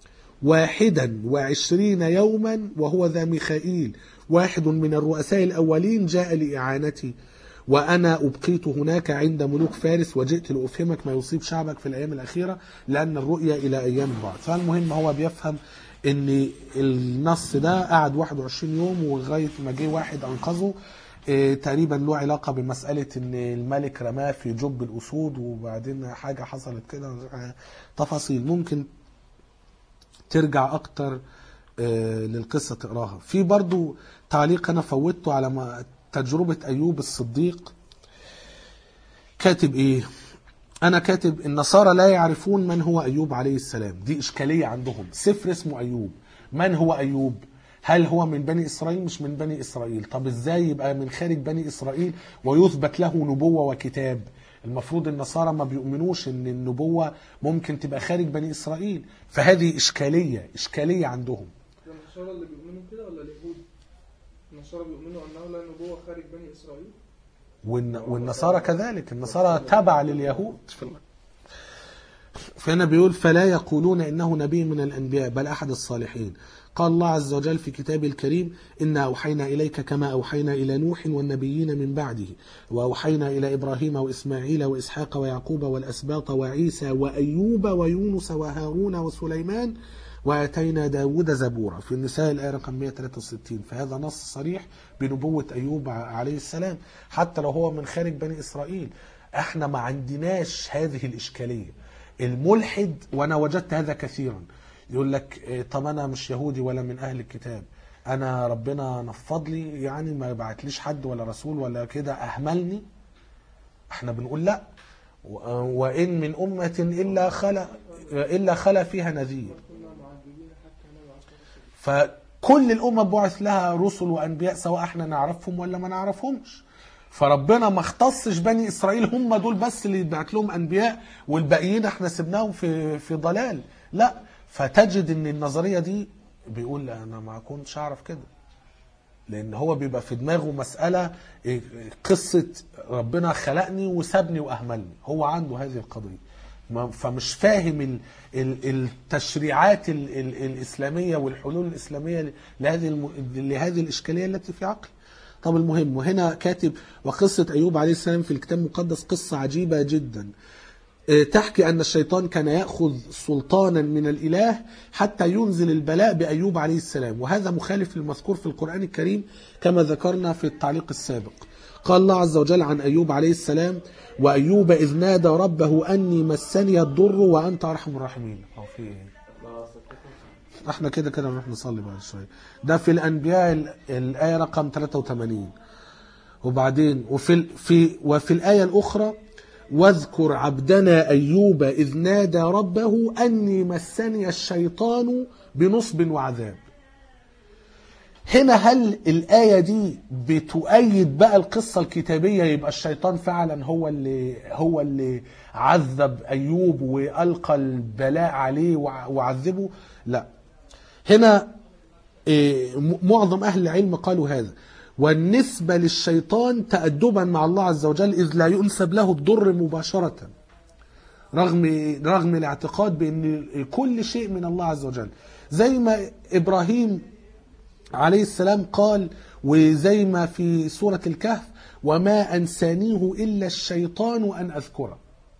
Speaker 1: 21 يوما وهو ذا ميخائيل واحد من الرؤساء الأولين جاء لإعانتي، وأنا أبقيت هناك عند ملوك فارس وجئت لأفهمك ما يصيب شعبك في الأيام الأخيرة لأن الرؤيا إلى أيام بعد. فالمهم هو بيفهم ان النص ده قعد 21 يوم ولغايه ما جه واحد انقذه. تقريبا له علاقة بمسألة ان الملك رماه في جب الأسود وبعدين حاجة حصلت كده، تفاصيل ممكن ترجع أكتر للقصة تقراها. في برضو تعليق أنا فوتته على تجربة أيوب الصديق. كاتب إيه؟ أنا كاتب النصارى لا يعرفون من هو أيوب عليه السلام. دي إشكالية عندهم. سفر اسمه أيوب، من هو أيوب؟ هل هو من بني إسرائيل؟ مش من بني إسرائيل. طب إزاي يبقى من خارج بني إسرائيل ويثبت له نبوة وكتاب؟ المفروض النصارى ما بيؤمنوش ان النبوة ممكن تبقى خارج بني إسرائيل. فهذه إشكالية عندهم.
Speaker 3: النصارى اللي بيؤمنوا كده ولا اليهود؟ النصارى بيؤمنوا أنه لا نبوة خارج بني إسرائيل،
Speaker 1: والنصارى كذلك. النصارى تبع لليهود. فهنا بيقول فلا يقولون إنه نبي من الأنبياء بل أحد الصالحين. قال الله عز وجل في كتابه الكريم إنا أوحينا إليك كما أوحينا إلى نوح والنبيين من بعده وأوحينا إلى إبراهيم وإسماعيل وإسحاق ويعقوب والأسباط وعيسى وأيوب ويونس وهارون وسليمان وآتينا داود زبورا في النساء الآية رقم 163. فهذا نص صريح بنبوة أيوب عليه السلام حتى لو هو من خارج بني إسرائيل. احنا ما عندناش هذه الإشكالية. الملحد، وأنا وجدت هذا كثيرا، يقول لك طب أنا مش يهودي ولا من أهل الكتاب، أنا ربنا نفض لي يعني ما يبعتليش حد ولا رسول ولا كده أهملني. احنا بنقول لا، وإن من أمة إلا خلا فيها نذير. فكل الأمم بعث لها رسل وأنبياء سواء احنا نعرفهم ولا ما نعرفهمش. فربنا ما اختصش بني إسرائيل هم دول بس اللي يبعت لهم أنبياء والباقيين احنا سبناهم في ضلال. لا، فتجد ان النظرية دي بيقول انا ما كنتش اعرف كده، لان هو بيبقى في دماغه مسألة قصة ربنا خلقني وسابني واهملني. هو عنده هذه القضية فمش فاهم التشريعات الإسلامية والحلول الإسلامية لهذه الإشكالية التي في عقل. طب المهم، وهنا كاتب وقصة أيوب عليه السلام في الكتاب المقدس قصة عجيبة جدا تحكي أن الشيطان كان يأخذ سلطانا من الإله حتى ينزل البلاء بأيوب عليه السلام، وهذا مخالف للمذكور في القرآن الكريم كما ذكرنا في التعليق السابق. قال الله عز وجل عن أيوب عليه السلام وأيوب إذ نادى ربه أني مسني الضر وأنت أرحم الراحمين. في إيه؟ احنا كده نروح نصلي بعد شوية. ده في الأنبياء الآية رقم 83. وبعدين وفي الآية الأخرى واذكر عبدنا أيوب إذ نادى ربه أني مسني الشيطان بنصب وعذاب. هنا هل الآية دي بتؤيد بقى القصة الكتابية يبقى الشيطان فعلا هو اللي عذب أيوب وألقى البلاء عليه وعذبه؟ لا، هنا معظم أهل العلم قالوا هذا، والنسبة للشيطان تأدبا مع الله عز وجل إذ لا ينسب له الضر مباشرة رغم الاعتقاد بأن كل شيء من الله عز وجل، زي ما إبراهيم عليه السلام قال، وزي ما في سورة الكهف وما أنسانيه إلا الشيطان أن أذكره.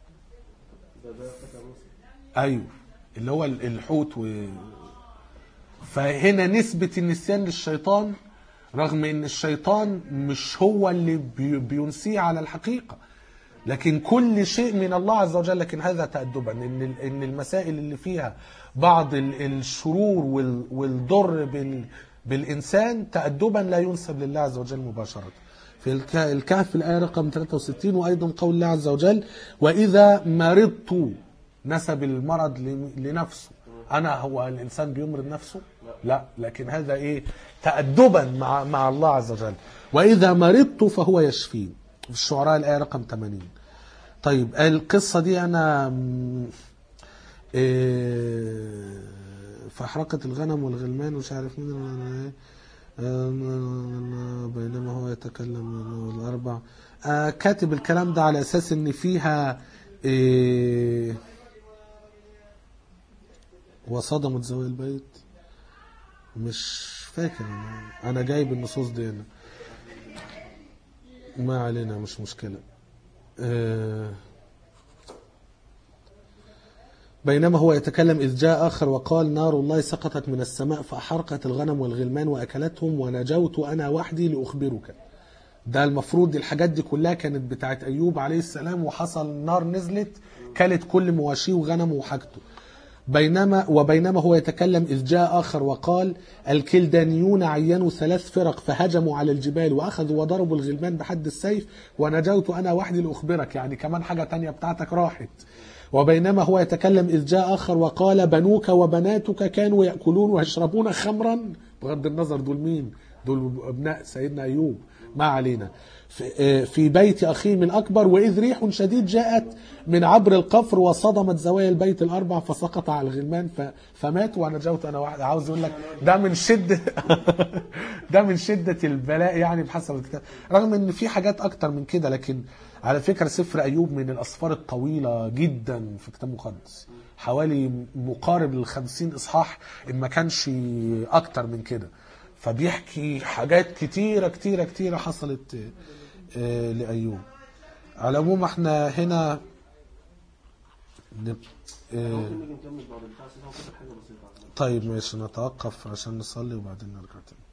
Speaker 1: أيوه، اللي هو الحوت فهنا نسبة النسيان للشيطان رغم ان الشيطان مش هو اللي بينسيه على الحقيقة، لكن كل شيء من الله عز وجل. لكن هذا تأدبا ان المسائل اللي فيها بعض الشرور والضر بالإنسان تأدبا لا ينسب لله عز وجل مباشرة. في الكهف الآية رقم 63. وأيضا قول الله عز وجل وإذا مرضت، نسب المرض لنفسه. هو الإنسان بيمرض نفسه؟ لا، لكن هذا إيه؟ تأدبا مع الله عز وجل. وإذا مرضت فهو يشفين في الشعراء الآية رقم 80. طيب القصة دي أنا فحرقة الغنم والغلمان ومش عارف مين بينما هو يتكلم الأربع. كاتب الكلام ده على أساس إن فيها وصدمت ذوي البيت، مش فاكر أنا جايب النصوص دي أنا. ما علينا، مش مشكلة. بينما هو يتكلم إذ جاء آخر وقال نار الله سقطت من السماء فأحرقت الغنم والغلمان وأكلتهم ونجوت أنا وحدي لأخبرك. ده المفروض الحاجات دي كلها كانت بتاعت أيوب عليه السلام، وحصل نار نزلت كلت كل مواشيه وغنمه وحاجته. وبينما هو يتكلم إذ جاء آخر وقال الكلدانيون عينوا 3 فرق فهجموا على الجبال وأخذوا وضربوا الغلمان بحد السيف ونجوت أنا وحدي لأخبرك. يعني كمان حاجة تانية بتاعتك راحت. وبينما هو يتكلم إذ جاء آخر وقال بنوك وبناتك كانوا يأكلون ويشربون خمرا. بغض النظر دول مين؟ دول ابناء سيدنا أيوب، ما علينا. في بيت أخيهم الأكبر وإذ ريح شديد جاءت من عبر القفر وصدمت زوايا البيت الأربع فسقط على الغلمان فمات ونجوت أنا واحد. عاوز يقول لك ده من شدة ده من شدة البلاء يعني بحسب الكتاب، رغم إن في حاجات أكتر من كده. لكن على فكرة سفر أيوب من الأسفار الطويلة جدا في الكتاب المقدس، حوالي مقارب ل50 إصحاح إن ما كانش أكتر من كده. فبيحكي حاجات كتيرة كتيرة كتيرة حصلت لأيوب. على العموم احنا هنا
Speaker 2: ممكن نيجي نكمل بعد البتاع هو كده حاجه بسيطه.
Speaker 1: طيب ماشي، نتوقف عشان نصلي وبعدين نرجع تاني.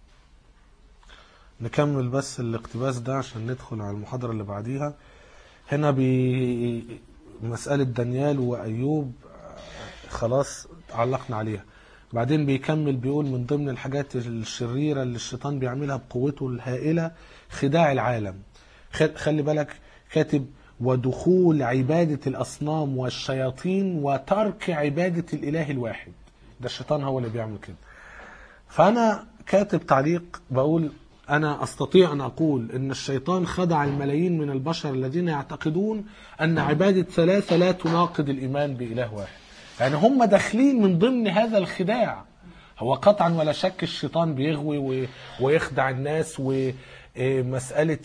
Speaker 1: نكمل بس الاقتباس ده عشان ندخل على المحاضرة اللي بعديها. هنا مسألة دانيال وأيوب خلاص علقنا عليها. بعدين بيكمل بيقول من ضمن الحاجات الشريرة اللي الشيطان بيعملها بقوته الهائلة خداع العالم. خلي بالك كاتب ودخول عبادة الأصنام والشياطين وترك عبادة الإله الواحد. ده الشيطان هو اللي بيعمل كده. فأنا كاتب تعليق بقول أنا أستطيع أن أقول إن الشيطان خدع الملايين من البشر الذين يعتقدون أن عبادة 3 لا تناقض الإيمان بإله واحد. يعني هم داخلين من ضمن هذا الخداع. هو قطعا ولا شك الشيطان بيغوي ويخدع الناس، ومسألة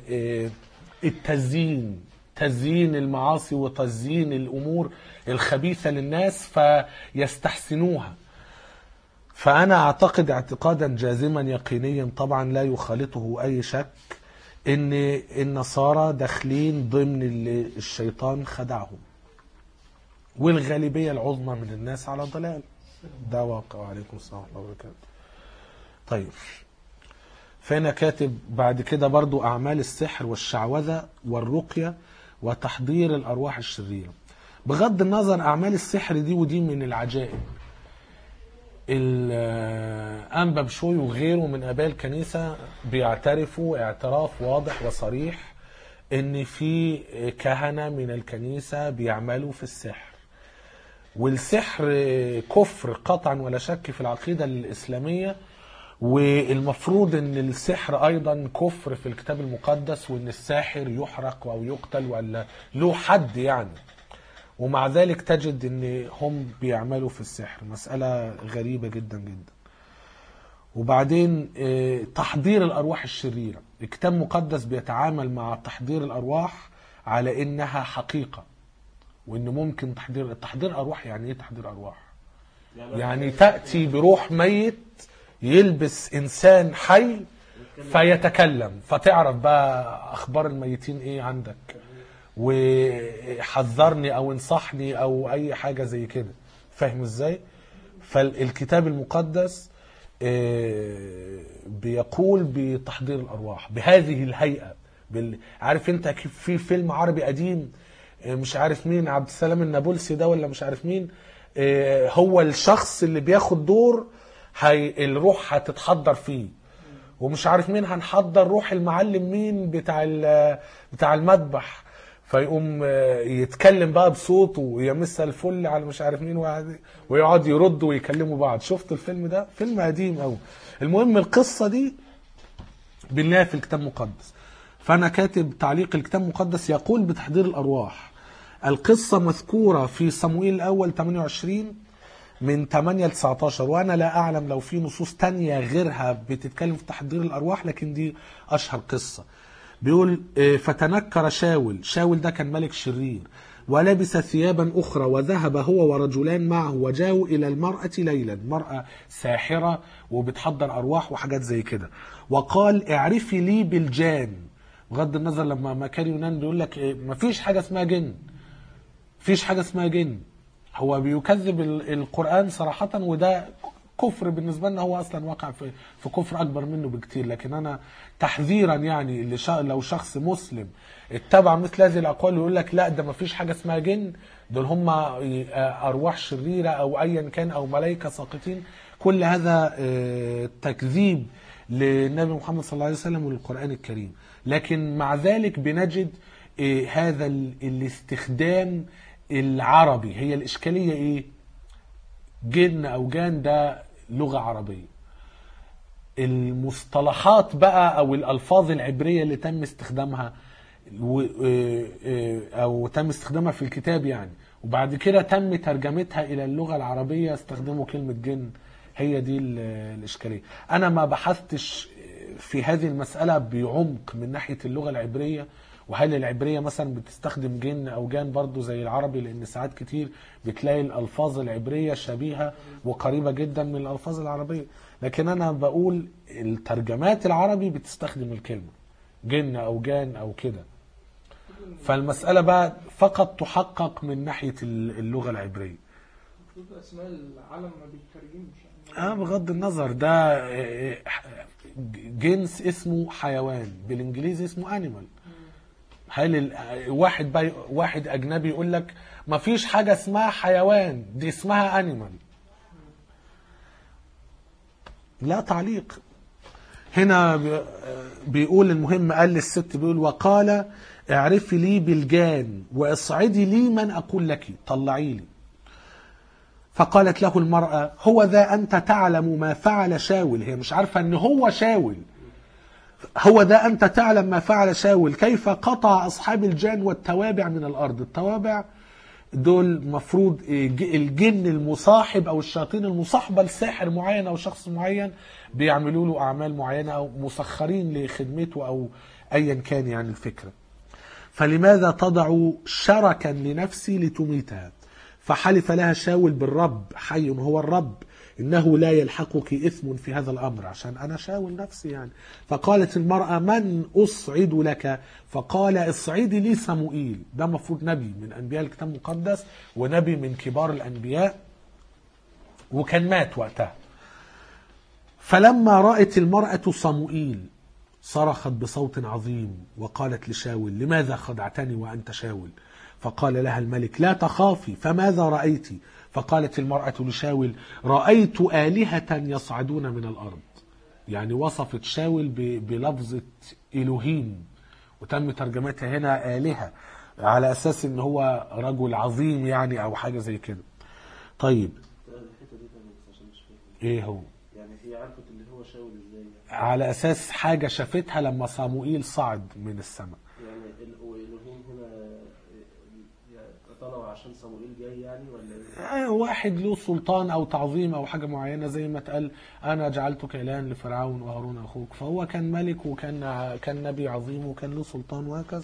Speaker 1: التزيين، تزيين المعاصي وتزيين الأمور الخبيثة للناس فيستحسنوها. فأنا أعتقد اعتقادا جازما يقينيا طبعا لا يخالطه أي شك إن النصارى داخلين ضمن اللي الشيطان خدعهم، والغالبية العظمى من الناس على ضلال. ده واقع. عليكم السلام ورحمة الله وبركاته. طيب فهنا كاتب بعد كده برضو أعمال السحر والشعوذة والرقية وتحضير الأرواح الشريرة. بغض النظر أعمال السحر دي ودي من العجائب. الأنبا بشوي وغيره من آباء الكنيسة بيعترفوا اعتراف واضح وصريح إن في كهنة من الكنيسة بيعملوا في السحر. والسحر كفر قطعا ولا شك في العقيدة الإسلامية، والمفروض ان السحر ايضا كفر في الكتاب المقدس، وان الساحر يحرق او يقتل ولا له حد يعني. ومع ذلك تجد ان هم بيعملوا في السحر. مسألة غريبة جدا جدا. وبعدين تحضير الارواح الشريرة. الكتاب المقدس بيتعامل مع تحضير الارواح على انها حقيقة، وان ممكن تحضير ارواح. يعني ايه تحضير ارواح؟ يعني تأتي بروح ميت يلبس إنسان حي فيتكلم، فتعرف بقى أخبار الميتين إيه عندك، وحذرني أو انصحني أو أي حاجة زي كده. فاهم إزاي؟ فالكتاب المقدس بيقول بتحضير الأرواح بهذه الهيئة. عارف أنت كيف في فيلم عربي قديم مش عارف مين، عبد السلام النابلسي ده ولا مش عارف مين، هو الشخص اللي بياخد دور الروح هتتحضر فيه، ومش عارف مين هنحضر روح المعلم مين بتاع المذبح، فيقوم يتكلم بقى بصوته ويمس الفل على مش عارف مين، ويقعد يرد ويكلموا بعض. شفت الفيلم ده؟ فيلم قديم قوي. المهم القصة دي بنلاقيها في الكتاب المقدس. فأنا كاتب تعليق الكتاب المقدس يقول بتحضير الأرواح. القصة مذكورة في صموئيل الأول 28 من 8-19، وأنا لا أعلم لو في نصوص تانية غيرها بتتكلم في تحضير الأرواح، لكن دي أشهر قصة. بيقول فتنكر شاول ده كان ملك شرير، ولبس ثيابا أخرى وذهب هو ورجلان معه وجاءوا إلى المرأة ليلا، مرأة ساحرة وبتحضر أرواح وحاجات زي كده، وقال اعرفي لي بالجان. بغض النظر لما مكان يونان بيقول لك مفيش حاجة اسمها جن، مفيش حاجة اسمها جن. هو بيكذب القرآن صراحة، وده كفر بالنسبه لنا، هو اصلا وقع في كفر اكبر منه بكتير. لكن انا تحذيرا يعني اللي لو شخص مسلم اتبع مثل هذه الاقوال ويقول لك لا ده ما فيش حاجه اسمها جن، دول هم ارواح شريره او ايا كان او ملائكه ساقطين، كل هذا تكذيب للنبي محمد صلى الله عليه وسلم وللقرآن الكريم. لكن مع ذلك بنجد هذا الاستخدام العربي. هي الإشكالية إيه؟ جن أو جان ده لغة عربية، المصطلحات بقى أو الألفاظ العبرية اللي تم استخدامها أو تم استخدامها في الكتاب يعني، وبعد كده تم ترجمتها إلى اللغة العربية استخدموا كلمة جن. هي دي الإشكالية. أنا ما بحثتش في هذه المسألة بعمق من ناحية اللغة العبرية، وهل العبرية مثلا بتستخدم جن أو جان برضو زي العربي، لأن ساعات كتير بتلاقي الألفاظ العبرية شبيهة وقريبة جدا من الألفاظ العربية. لكن أنا بقول الترجمات العربي بتستخدم الكلمة جن أو جان أو كده، فالمسألة بقى فقط تحقق من ناحية اللغة العبرية.
Speaker 3: اسماء العالم ما بيترجمش
Speaker 1: بغض النظر، ده جنس اسمه حيوان، بالانجليزي اسمه انيمال. هل واحد اجنبي يقول لك ما فيش حاجه اسمها حيوان، دي اسمها انيمال؟ لا تعليق. هنا بيقول المهم قال للست، بيقول وقال اعرفي لي بالجان واصعدي لي من اقول لك، طلعي لي. فقالت له المرأة هو ذا أنت تعلم ما فعل شاول. هي مش عارفة أن هو شاول. هو ذا أنت تعلم ما فعل شاول كيف قطع أصحاب الجان والتوابع من الأرض. التوابع دول مفروض الجن المصاحب أو الشياطين المصاحبة لساحر معين أو شخص معين، بيعملوا له أعمال معينة أو مسخرين لخدمته أو أيا كان يعني الفكرة. فلماذا تضع شركا لنفسي لتميتها؟ فحلف لها شاول بالرب، حي هو الرب، إنه لا يلحقك إثم في هذا الأمر، عشان أنا شاول نفسي يعني. فقالت المرأة من أصعد لك؟ فقال اصعدي لي صموئيل. ده مفروض نبي من أنبياء الكتاب المقدس ونبي من كبار الأنبياء، وكان مات وقتها. فلما رأت المرأة صموئيل صرخت بصوت عظيم وقالت لشاول لماذا خدعتني وأنت شاول؟ فقال لها الملك لا تخافي، فماذا رأيت؟ فقالت المرأة لشاول رأيت آلهة يصعدون من الأرض. يعني وصفت شاول بلفظة إلهيم، وتم ترجمتها هنا آلهة على أساس إن هو رجل عظيم يعني أو حاجة زي كده. طيب إيه هو؟
Speaker 2: يعني هي عرفت اللي هو شاول إزاي؟
Speaker 1: على أساس حاجة شافتها لما صموئيل صعد من السماء.
Speaker 2: يعني الإلهيم هنا طلعوا عشان صموئيل جاي يعني ولا
Speaker 1: واحد له سلطان او تعظيم او حاجه معينه، زي ما اتقال انا جعلتك الها لفرعون وهارون اخوك، فهو كان ملك وكان نبي عظيم وكان له سلطان وهكذا.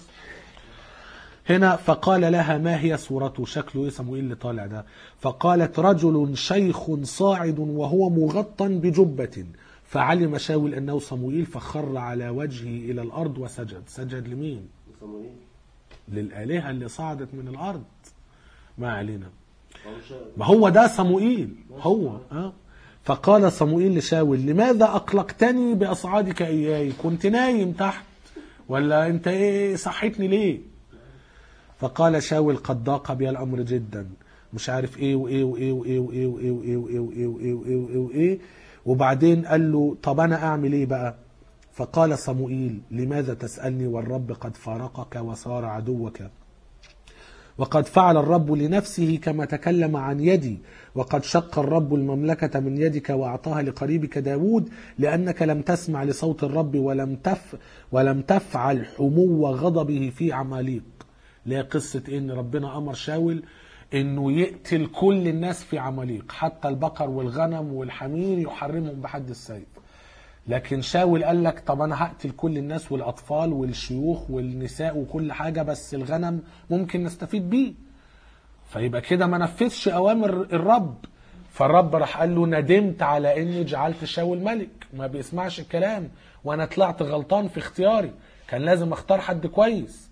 Speaker 1: هنا فقال لها ما هي صورته؟ شكله ايه صموئيل اللي طالع ده؟ فقالت رجل شيخ صاعد وهو مغطى بجبة. فعلم شاول انه صموئيل فخر على وجهه الى الارض وسجد. سجد لمين؟
Speaker 2: صموئيل،
Speaker 1: للآلهة اللي صعدت من الأرض. ما علينا، ما هو ده صموئيل هو. فقال صموئيل لشاول لماذا أقلقتني بأصعادك إياي؟ كنت نايم تحت ولا أنت إيه صحتني ليه؟ فقال شاول قد ضاق بي الأمر جدا، مش عارف إيه وإيه وإيه وإيه وإيه وإيه وإيه وإيه وإيه وإيه وإيه وإيه. وبعدين قال له طب أنا أعمل إيه بقى؟ فقال صموئيل لماذا تسألني والرب قد فارقك وصار عدوك؟ وقد فعل الرب لنفسه كما تكلم عن يدي، وقد شق الرب المملكة من يدك وأعطاها لقريبك داود، لأنك لم تسمع لصوت الرب ولم تفعل حمو غضبه في عماليق. ليه قصة إن ربنا أمر شاول إنه يقتل كل الناس في عماليق، حتى البقر والغنم والحمير يحرمهم بحد السيف. لكن شاول قال لك طب انا هقتل كل الناس والاطفال والشيوخ والنساء وكل حاجة، بس الغنم ممكن نستفيد بيه. فيبقى كده ما نفذش اوامر الرب. فالرب راح قال له ندمت على اني جعلت شاول ملك، ما بيسمعش الكلام وانا طلعت غلطان في اختياري، كان لازم اختار حد كويس.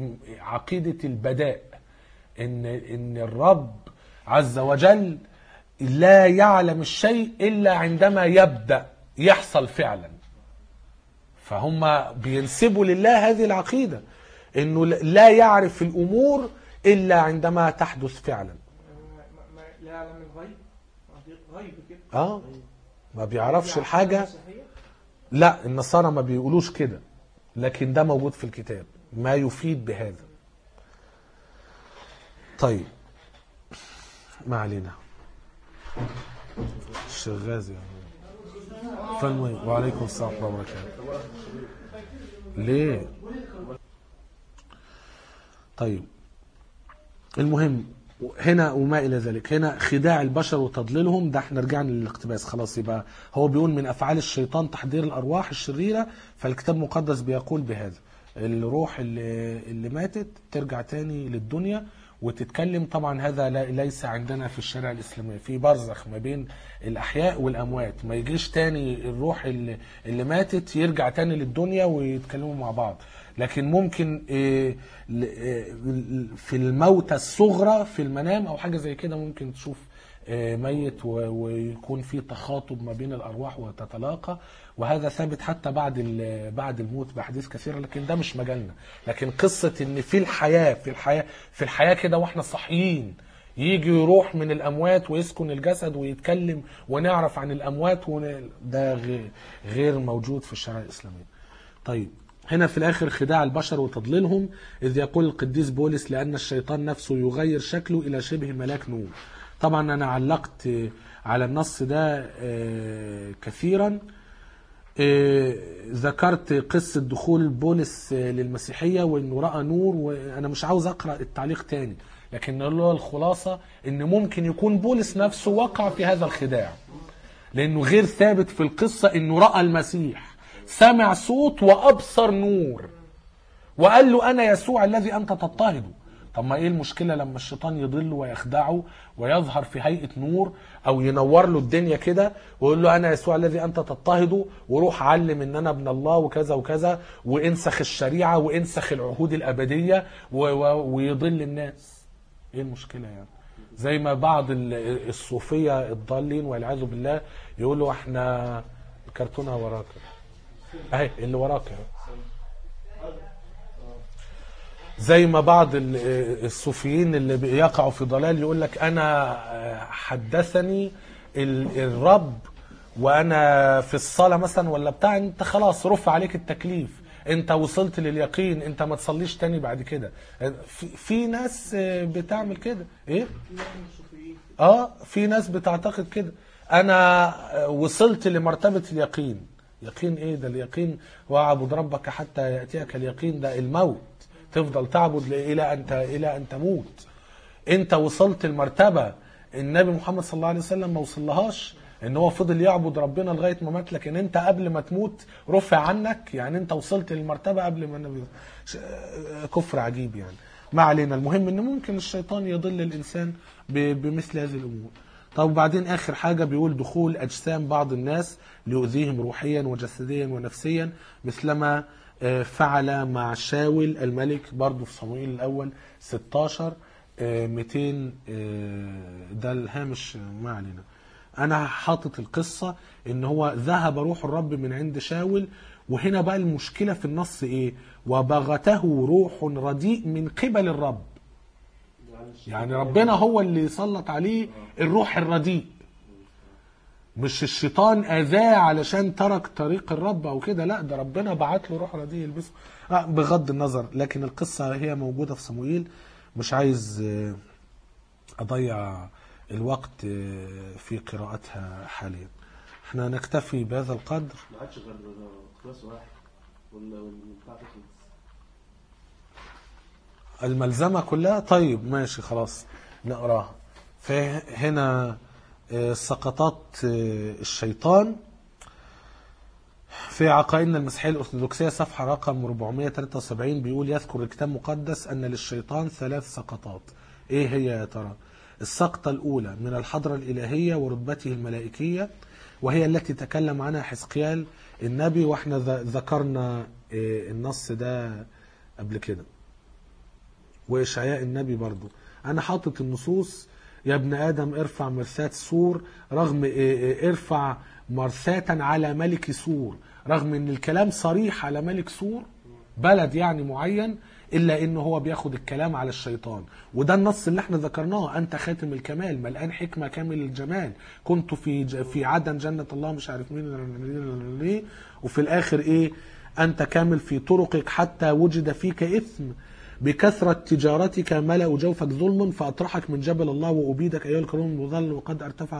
Speaker 1: فعقيدة البداء ان الرب عز وجل لا يعلم الشيء إلا عندما يبدأ يحصل فعلا. فهم بينسبوا لله هذه العقيدة، انه لا يعرف الامور الا عندما تحدث فعلا.
Speaker 3: لا يعلم الغيب، غيب كده.
Speaker 1: ما بيعرفش الحاجة. لا، النصارى ما بيقولوش كده، لكن ده موجود في الكتاب ما يفيد بهذا. طيب ما علينا. الشغازي فالمهم، وعليكم السلام ورحمة الله وبركاته. ليه؟ طيب المهم هنا وما إلى ذلك، هنا خداع البشر وتضليلهم، ده احنا رجعنا للاقتباس خلاص. يبقى هو بيقول من أفعال الشيطان تحضير الأرواح الشريرة، فالكتاب المقدس بيقول بهذا. الروح اللي ماتت ترجع تاني للدنيا وتتكلم. طبعا هذا ليس عندنا في الشريعة الإسلامية، في برزخ ما بين الأحياء والأموات. ما يجيش تاني الروح اللي ماتت يرجع تاني للدنيا ويتكلموا مع بعض. لكن ممكن في الموتى الصغرى في المنام أو حاجة زي كده ممكن تشوف ميت ويكون في تخاطب ما بين الأرواح وتتلاقى، وهذا ثابت حتى بعد الموت بأحاديث كثيرة، لكن ده مش مجالنا. لكن قصة ان في الحياة كده واحنا صحيين يجي يروح من الأموات ويسكن الجسد ويتكلم ونعرف عن الأموات، ده غير موجود في الشريعة الإسلامية. طيب هنا في الآخر خداع البشر وتضليلهم، إذ يقول القديس بولس لأن الشيطان نفسه يغير شكله إلى شبه ملاك نور. طبعا أنا علقت على النص ده كثيرا. ذكرت قصة دخول بولس للمسيحية وإنه رأى نور، وأنا مش عاوز أقرأ التعليق تاني، لكن له الخلاصة إن ممكن يكون بولس نفسه وقع في هذا الخداع، لأنه غير ثابت في القصة إنه رأى المسيح، سمع صوت وأبصر نور وقال له أنا يسوع الذي أنت تضطهده. طب ما ايه المشكلة لما الشيطان يضله ويخدعه ويظهر في هيئة نور او ينور له الدنيا كده ويقول له انا يسوع الذي انت تضطهده، وروح علم ان انا ابن الله وكذا وكذا، وانسخ الشريعة وانسخ العهود الابدية ويضل الناس. ايه المشكلة يعني؟ زي ما بعض الصوفية الضالين والعياذ بالله يقولوا احنا الكرتونة وراك اهي اللي وراك زي ما بعض الصوفيين اللي بيقعوا في ضلال يقول لك انا حدثني الرب وانا في الصلاة مثلا ولا بتاع، انت خلاص رفع عليك التكليف، انت وصلت لليقين، انت ما تصليش تاني بعد كده. في ناس بتعمل كده. ايه في ناس بتعتقد كده، انا وصلت لمرتبة اليقين. يقين ايه ده؟ اليقين واعبد ربك حتى يأتيك اليقين، ده الموت، تفضل تعبد الى ان تموت. انت وصلت المرتبة النبي محمد صلى الله عليه وسلم ما وصلهاش، ان هو فضل يعبد ربنا لغاية ما مات، لكن انت قبل ما تموت رفع عنك، يعني انت وصلت للمرتبة قبل ما النبي. كفر عجيب يعني. ما علينا، المهم ان ممكن الشيطان يضل الانسان بمثل هذه الامور. طب وبعدين اخر حاجة بيقول دخول اجسام بعض الناس ليؤذيهم روحيا وجسديا ونفسيا، مثلما فعل مع شاول الملك، برضو في صموئيل الاول 16 200. ده الهامش، ما علينا. انا حاطط القصة ان هو ذهب روح الرب من عند شاول، وهنا بقى المشكلة في النص ايه؟ وبغته روح رديء من قبل الرب، يعني ربنا هو اللي يسلط عليه الروح الرديء، مش الشيطان اذاه علشان ترك طريق الرب او كده، لا ده ربنا بعت له روح رديء يلبسه. بغض النظر، لكن القصة هي موجودة في صموئيل، مش عايز اضيع الوقت في قراءتها حاليا. احنا نكتفي بهذا القدر.
Speaker 2: ما عادش غير كلاس واحد والبتاع تخلص
Speaker 1: الملزمة كلها. طيب ماشي خلاص نقراها. فهنا سقطات الشيطان في عقائدنا المسيحية الأرثوذكسية صفحة رقم 473 بيقول يذكر الكتاب المقدس أن للشيطان 3 سقطات. إيه هي يا ترى؟ السقطة الأولى من الحضرة الإلهية ورتبته الملائكية، وهي التي تكلم عنها حزقيال النبي، واحنا ذكرنا النص ده قبل كده، وإشعياء النبي برضو. أنا حاطط النصوص يا ابن آدم ارفع مرثاة سور، رغم ارفع مرثاة على ملك سور، رغم ان الكلام صريح على ملك سور بلد يعني معين، الا انه هو بياخد الكلام على الشيطان. وده النص اللي احنا ذكرناه، انت خاتم الكمال ملآن حكمة كامل الجمال، كنت في عدن جنة الله مش عارف مين ليه، وفي الاخر ايه؟ انت كامل في طرقك حتى وجد فيك اثم، بكثرة تجارتك ملأ جوفك ظلم، فأطرحك من جبل الله وأبيدك أيها الكريم المظل وقد ارتفع.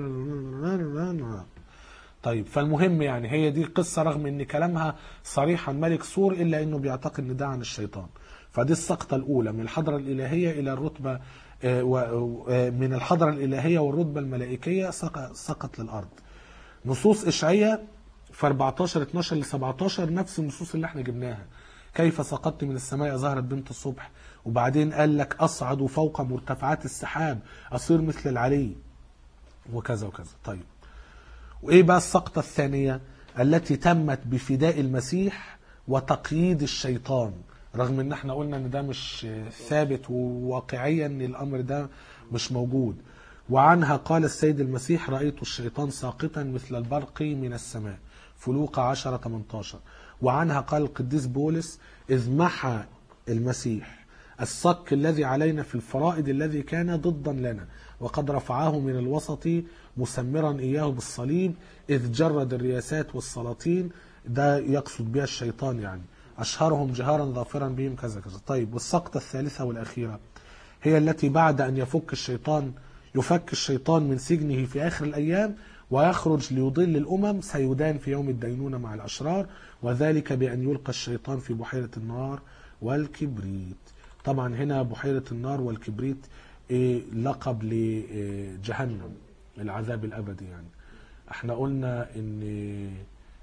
Speaker 1: طيب فالمهم يعني هي دي القصة، رغم ان كلامها صريح عن ملك سور الا انه بيعتقد ان ده عن الشيطان. فدي السقطة الاولى من الحضرة الالهية الى الرتبة، من الحضرة الالهية والرتبة الملائكية سقط للارض. نصوص اشعياء في 14:12-17 نفس النصوص اللي احنا جبناها، كيف سقطت من السماء ظهرت بنت الصبح، وبعدين قال لك اصعد فوق مرتفعات السحاب اصير مثل العلي وكذا وكذا. طيب وايه بقى السقطة الثانية التي تمت بفداء المسيح وتقييد الشيطان، رغم ان احنا قلنا ان ده مش ثابت وواقعيا ان الامر ده مش موجود. وعنها قال السيد المسيح رأيت الشيطان ساقطا مثل البرق من السماء في لوقا 10:18. وعنها قال القديس بولس إذ محى المسيح الصك الذي علينا في الفرائض الذي كان ضدا لنا وقد رفعه من الوسط مسمرا إياه بالصليب، إذ جرد الرياسات والسلاطين، ده يقصد بها الشيطان يعني، أشهرهم جهارا ظافرا بهم كذا كذا. طيب والسقطة الثالثة والأخيرة هي التي بعد أن يفك الشيطان من سجنه في آخر الأيام ويخرج ليضل الأمم، سيدان في يوم الدينونة مع الأشرار، وذلك بأن يلقى الشيطان في بحيرة النار والكبريت. طبعا هنا بحيرة النار والكبريت لقب لجهنم، العذاب الأبدي يعني. احنا قلنا ان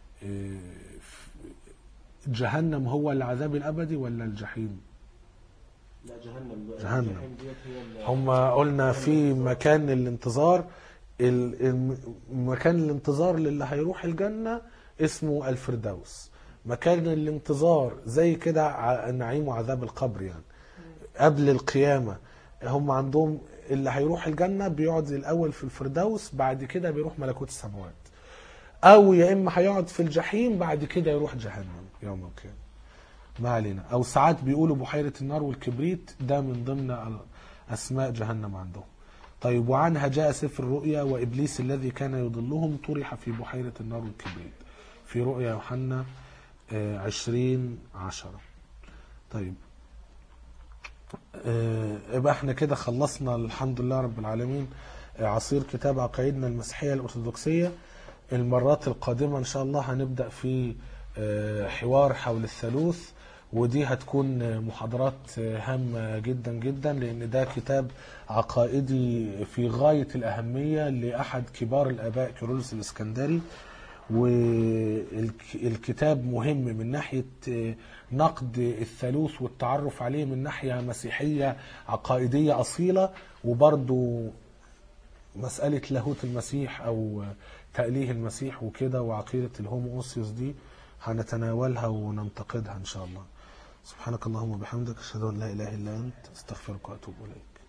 Speaker 1: جهنم هو العذاب الأبدي ولا الجحيم؟
Speaker 2: لا جهنم.
Speaker 1: جهنم. هم قلنا في مكان الانتظار، مكان الانتظار للي هيروح الجنة اسمه الفردوس، مكان الانتظار زي كده نعيم وعذاب القبر يعني قبل القيامة. هم عندهم اللي هيروح الجنة بيقعد الأول في الفردوس، بعد كده بيروح ملكوت السماوات، أو يا إما هيقعد في الجحيم بعد كده يروح جهنم يوم القيامة. ما علينا. أو ساعات بيقولوا بحيرة النار والكبريت، ده من ضمن أسماء جهنم عندهم. طيب وعنها جاء سفر الرؤيا وإبليس الذي كان يضلهم طرح في بحيرة النار والكبريت في رؤيا يوحنا 20:10. طيب يبقى احنا كده خلصنا الحمد لله رب العالمين عصير كتاب عقائدنا المسيحية الأرثوذكسية. المرات القادمة إن شاء الله هنبدأ في حوار حول الثالوث، ودي هتكون محاضرات هامة جدا جدا، لأن ده كتاب عقائدي في غاية الأهمية لأحد كبار الآباء كيرلس الإسكندري، والكتاب مهم من ناحية نقد الثالوث والتعرف عليه من ناحية مسيحية عقائدية أصيلة، وبرضو مسألة لاهوت المسيح أو تأليه المسيح وكده، وعقيدة الهوموسيوس دي هنتناولها وننتقدها إن شاء الله. سبحانك اللهم وبحمدك أشهد أن لا إله إلا أنت أستغفرك وأتوب إليك.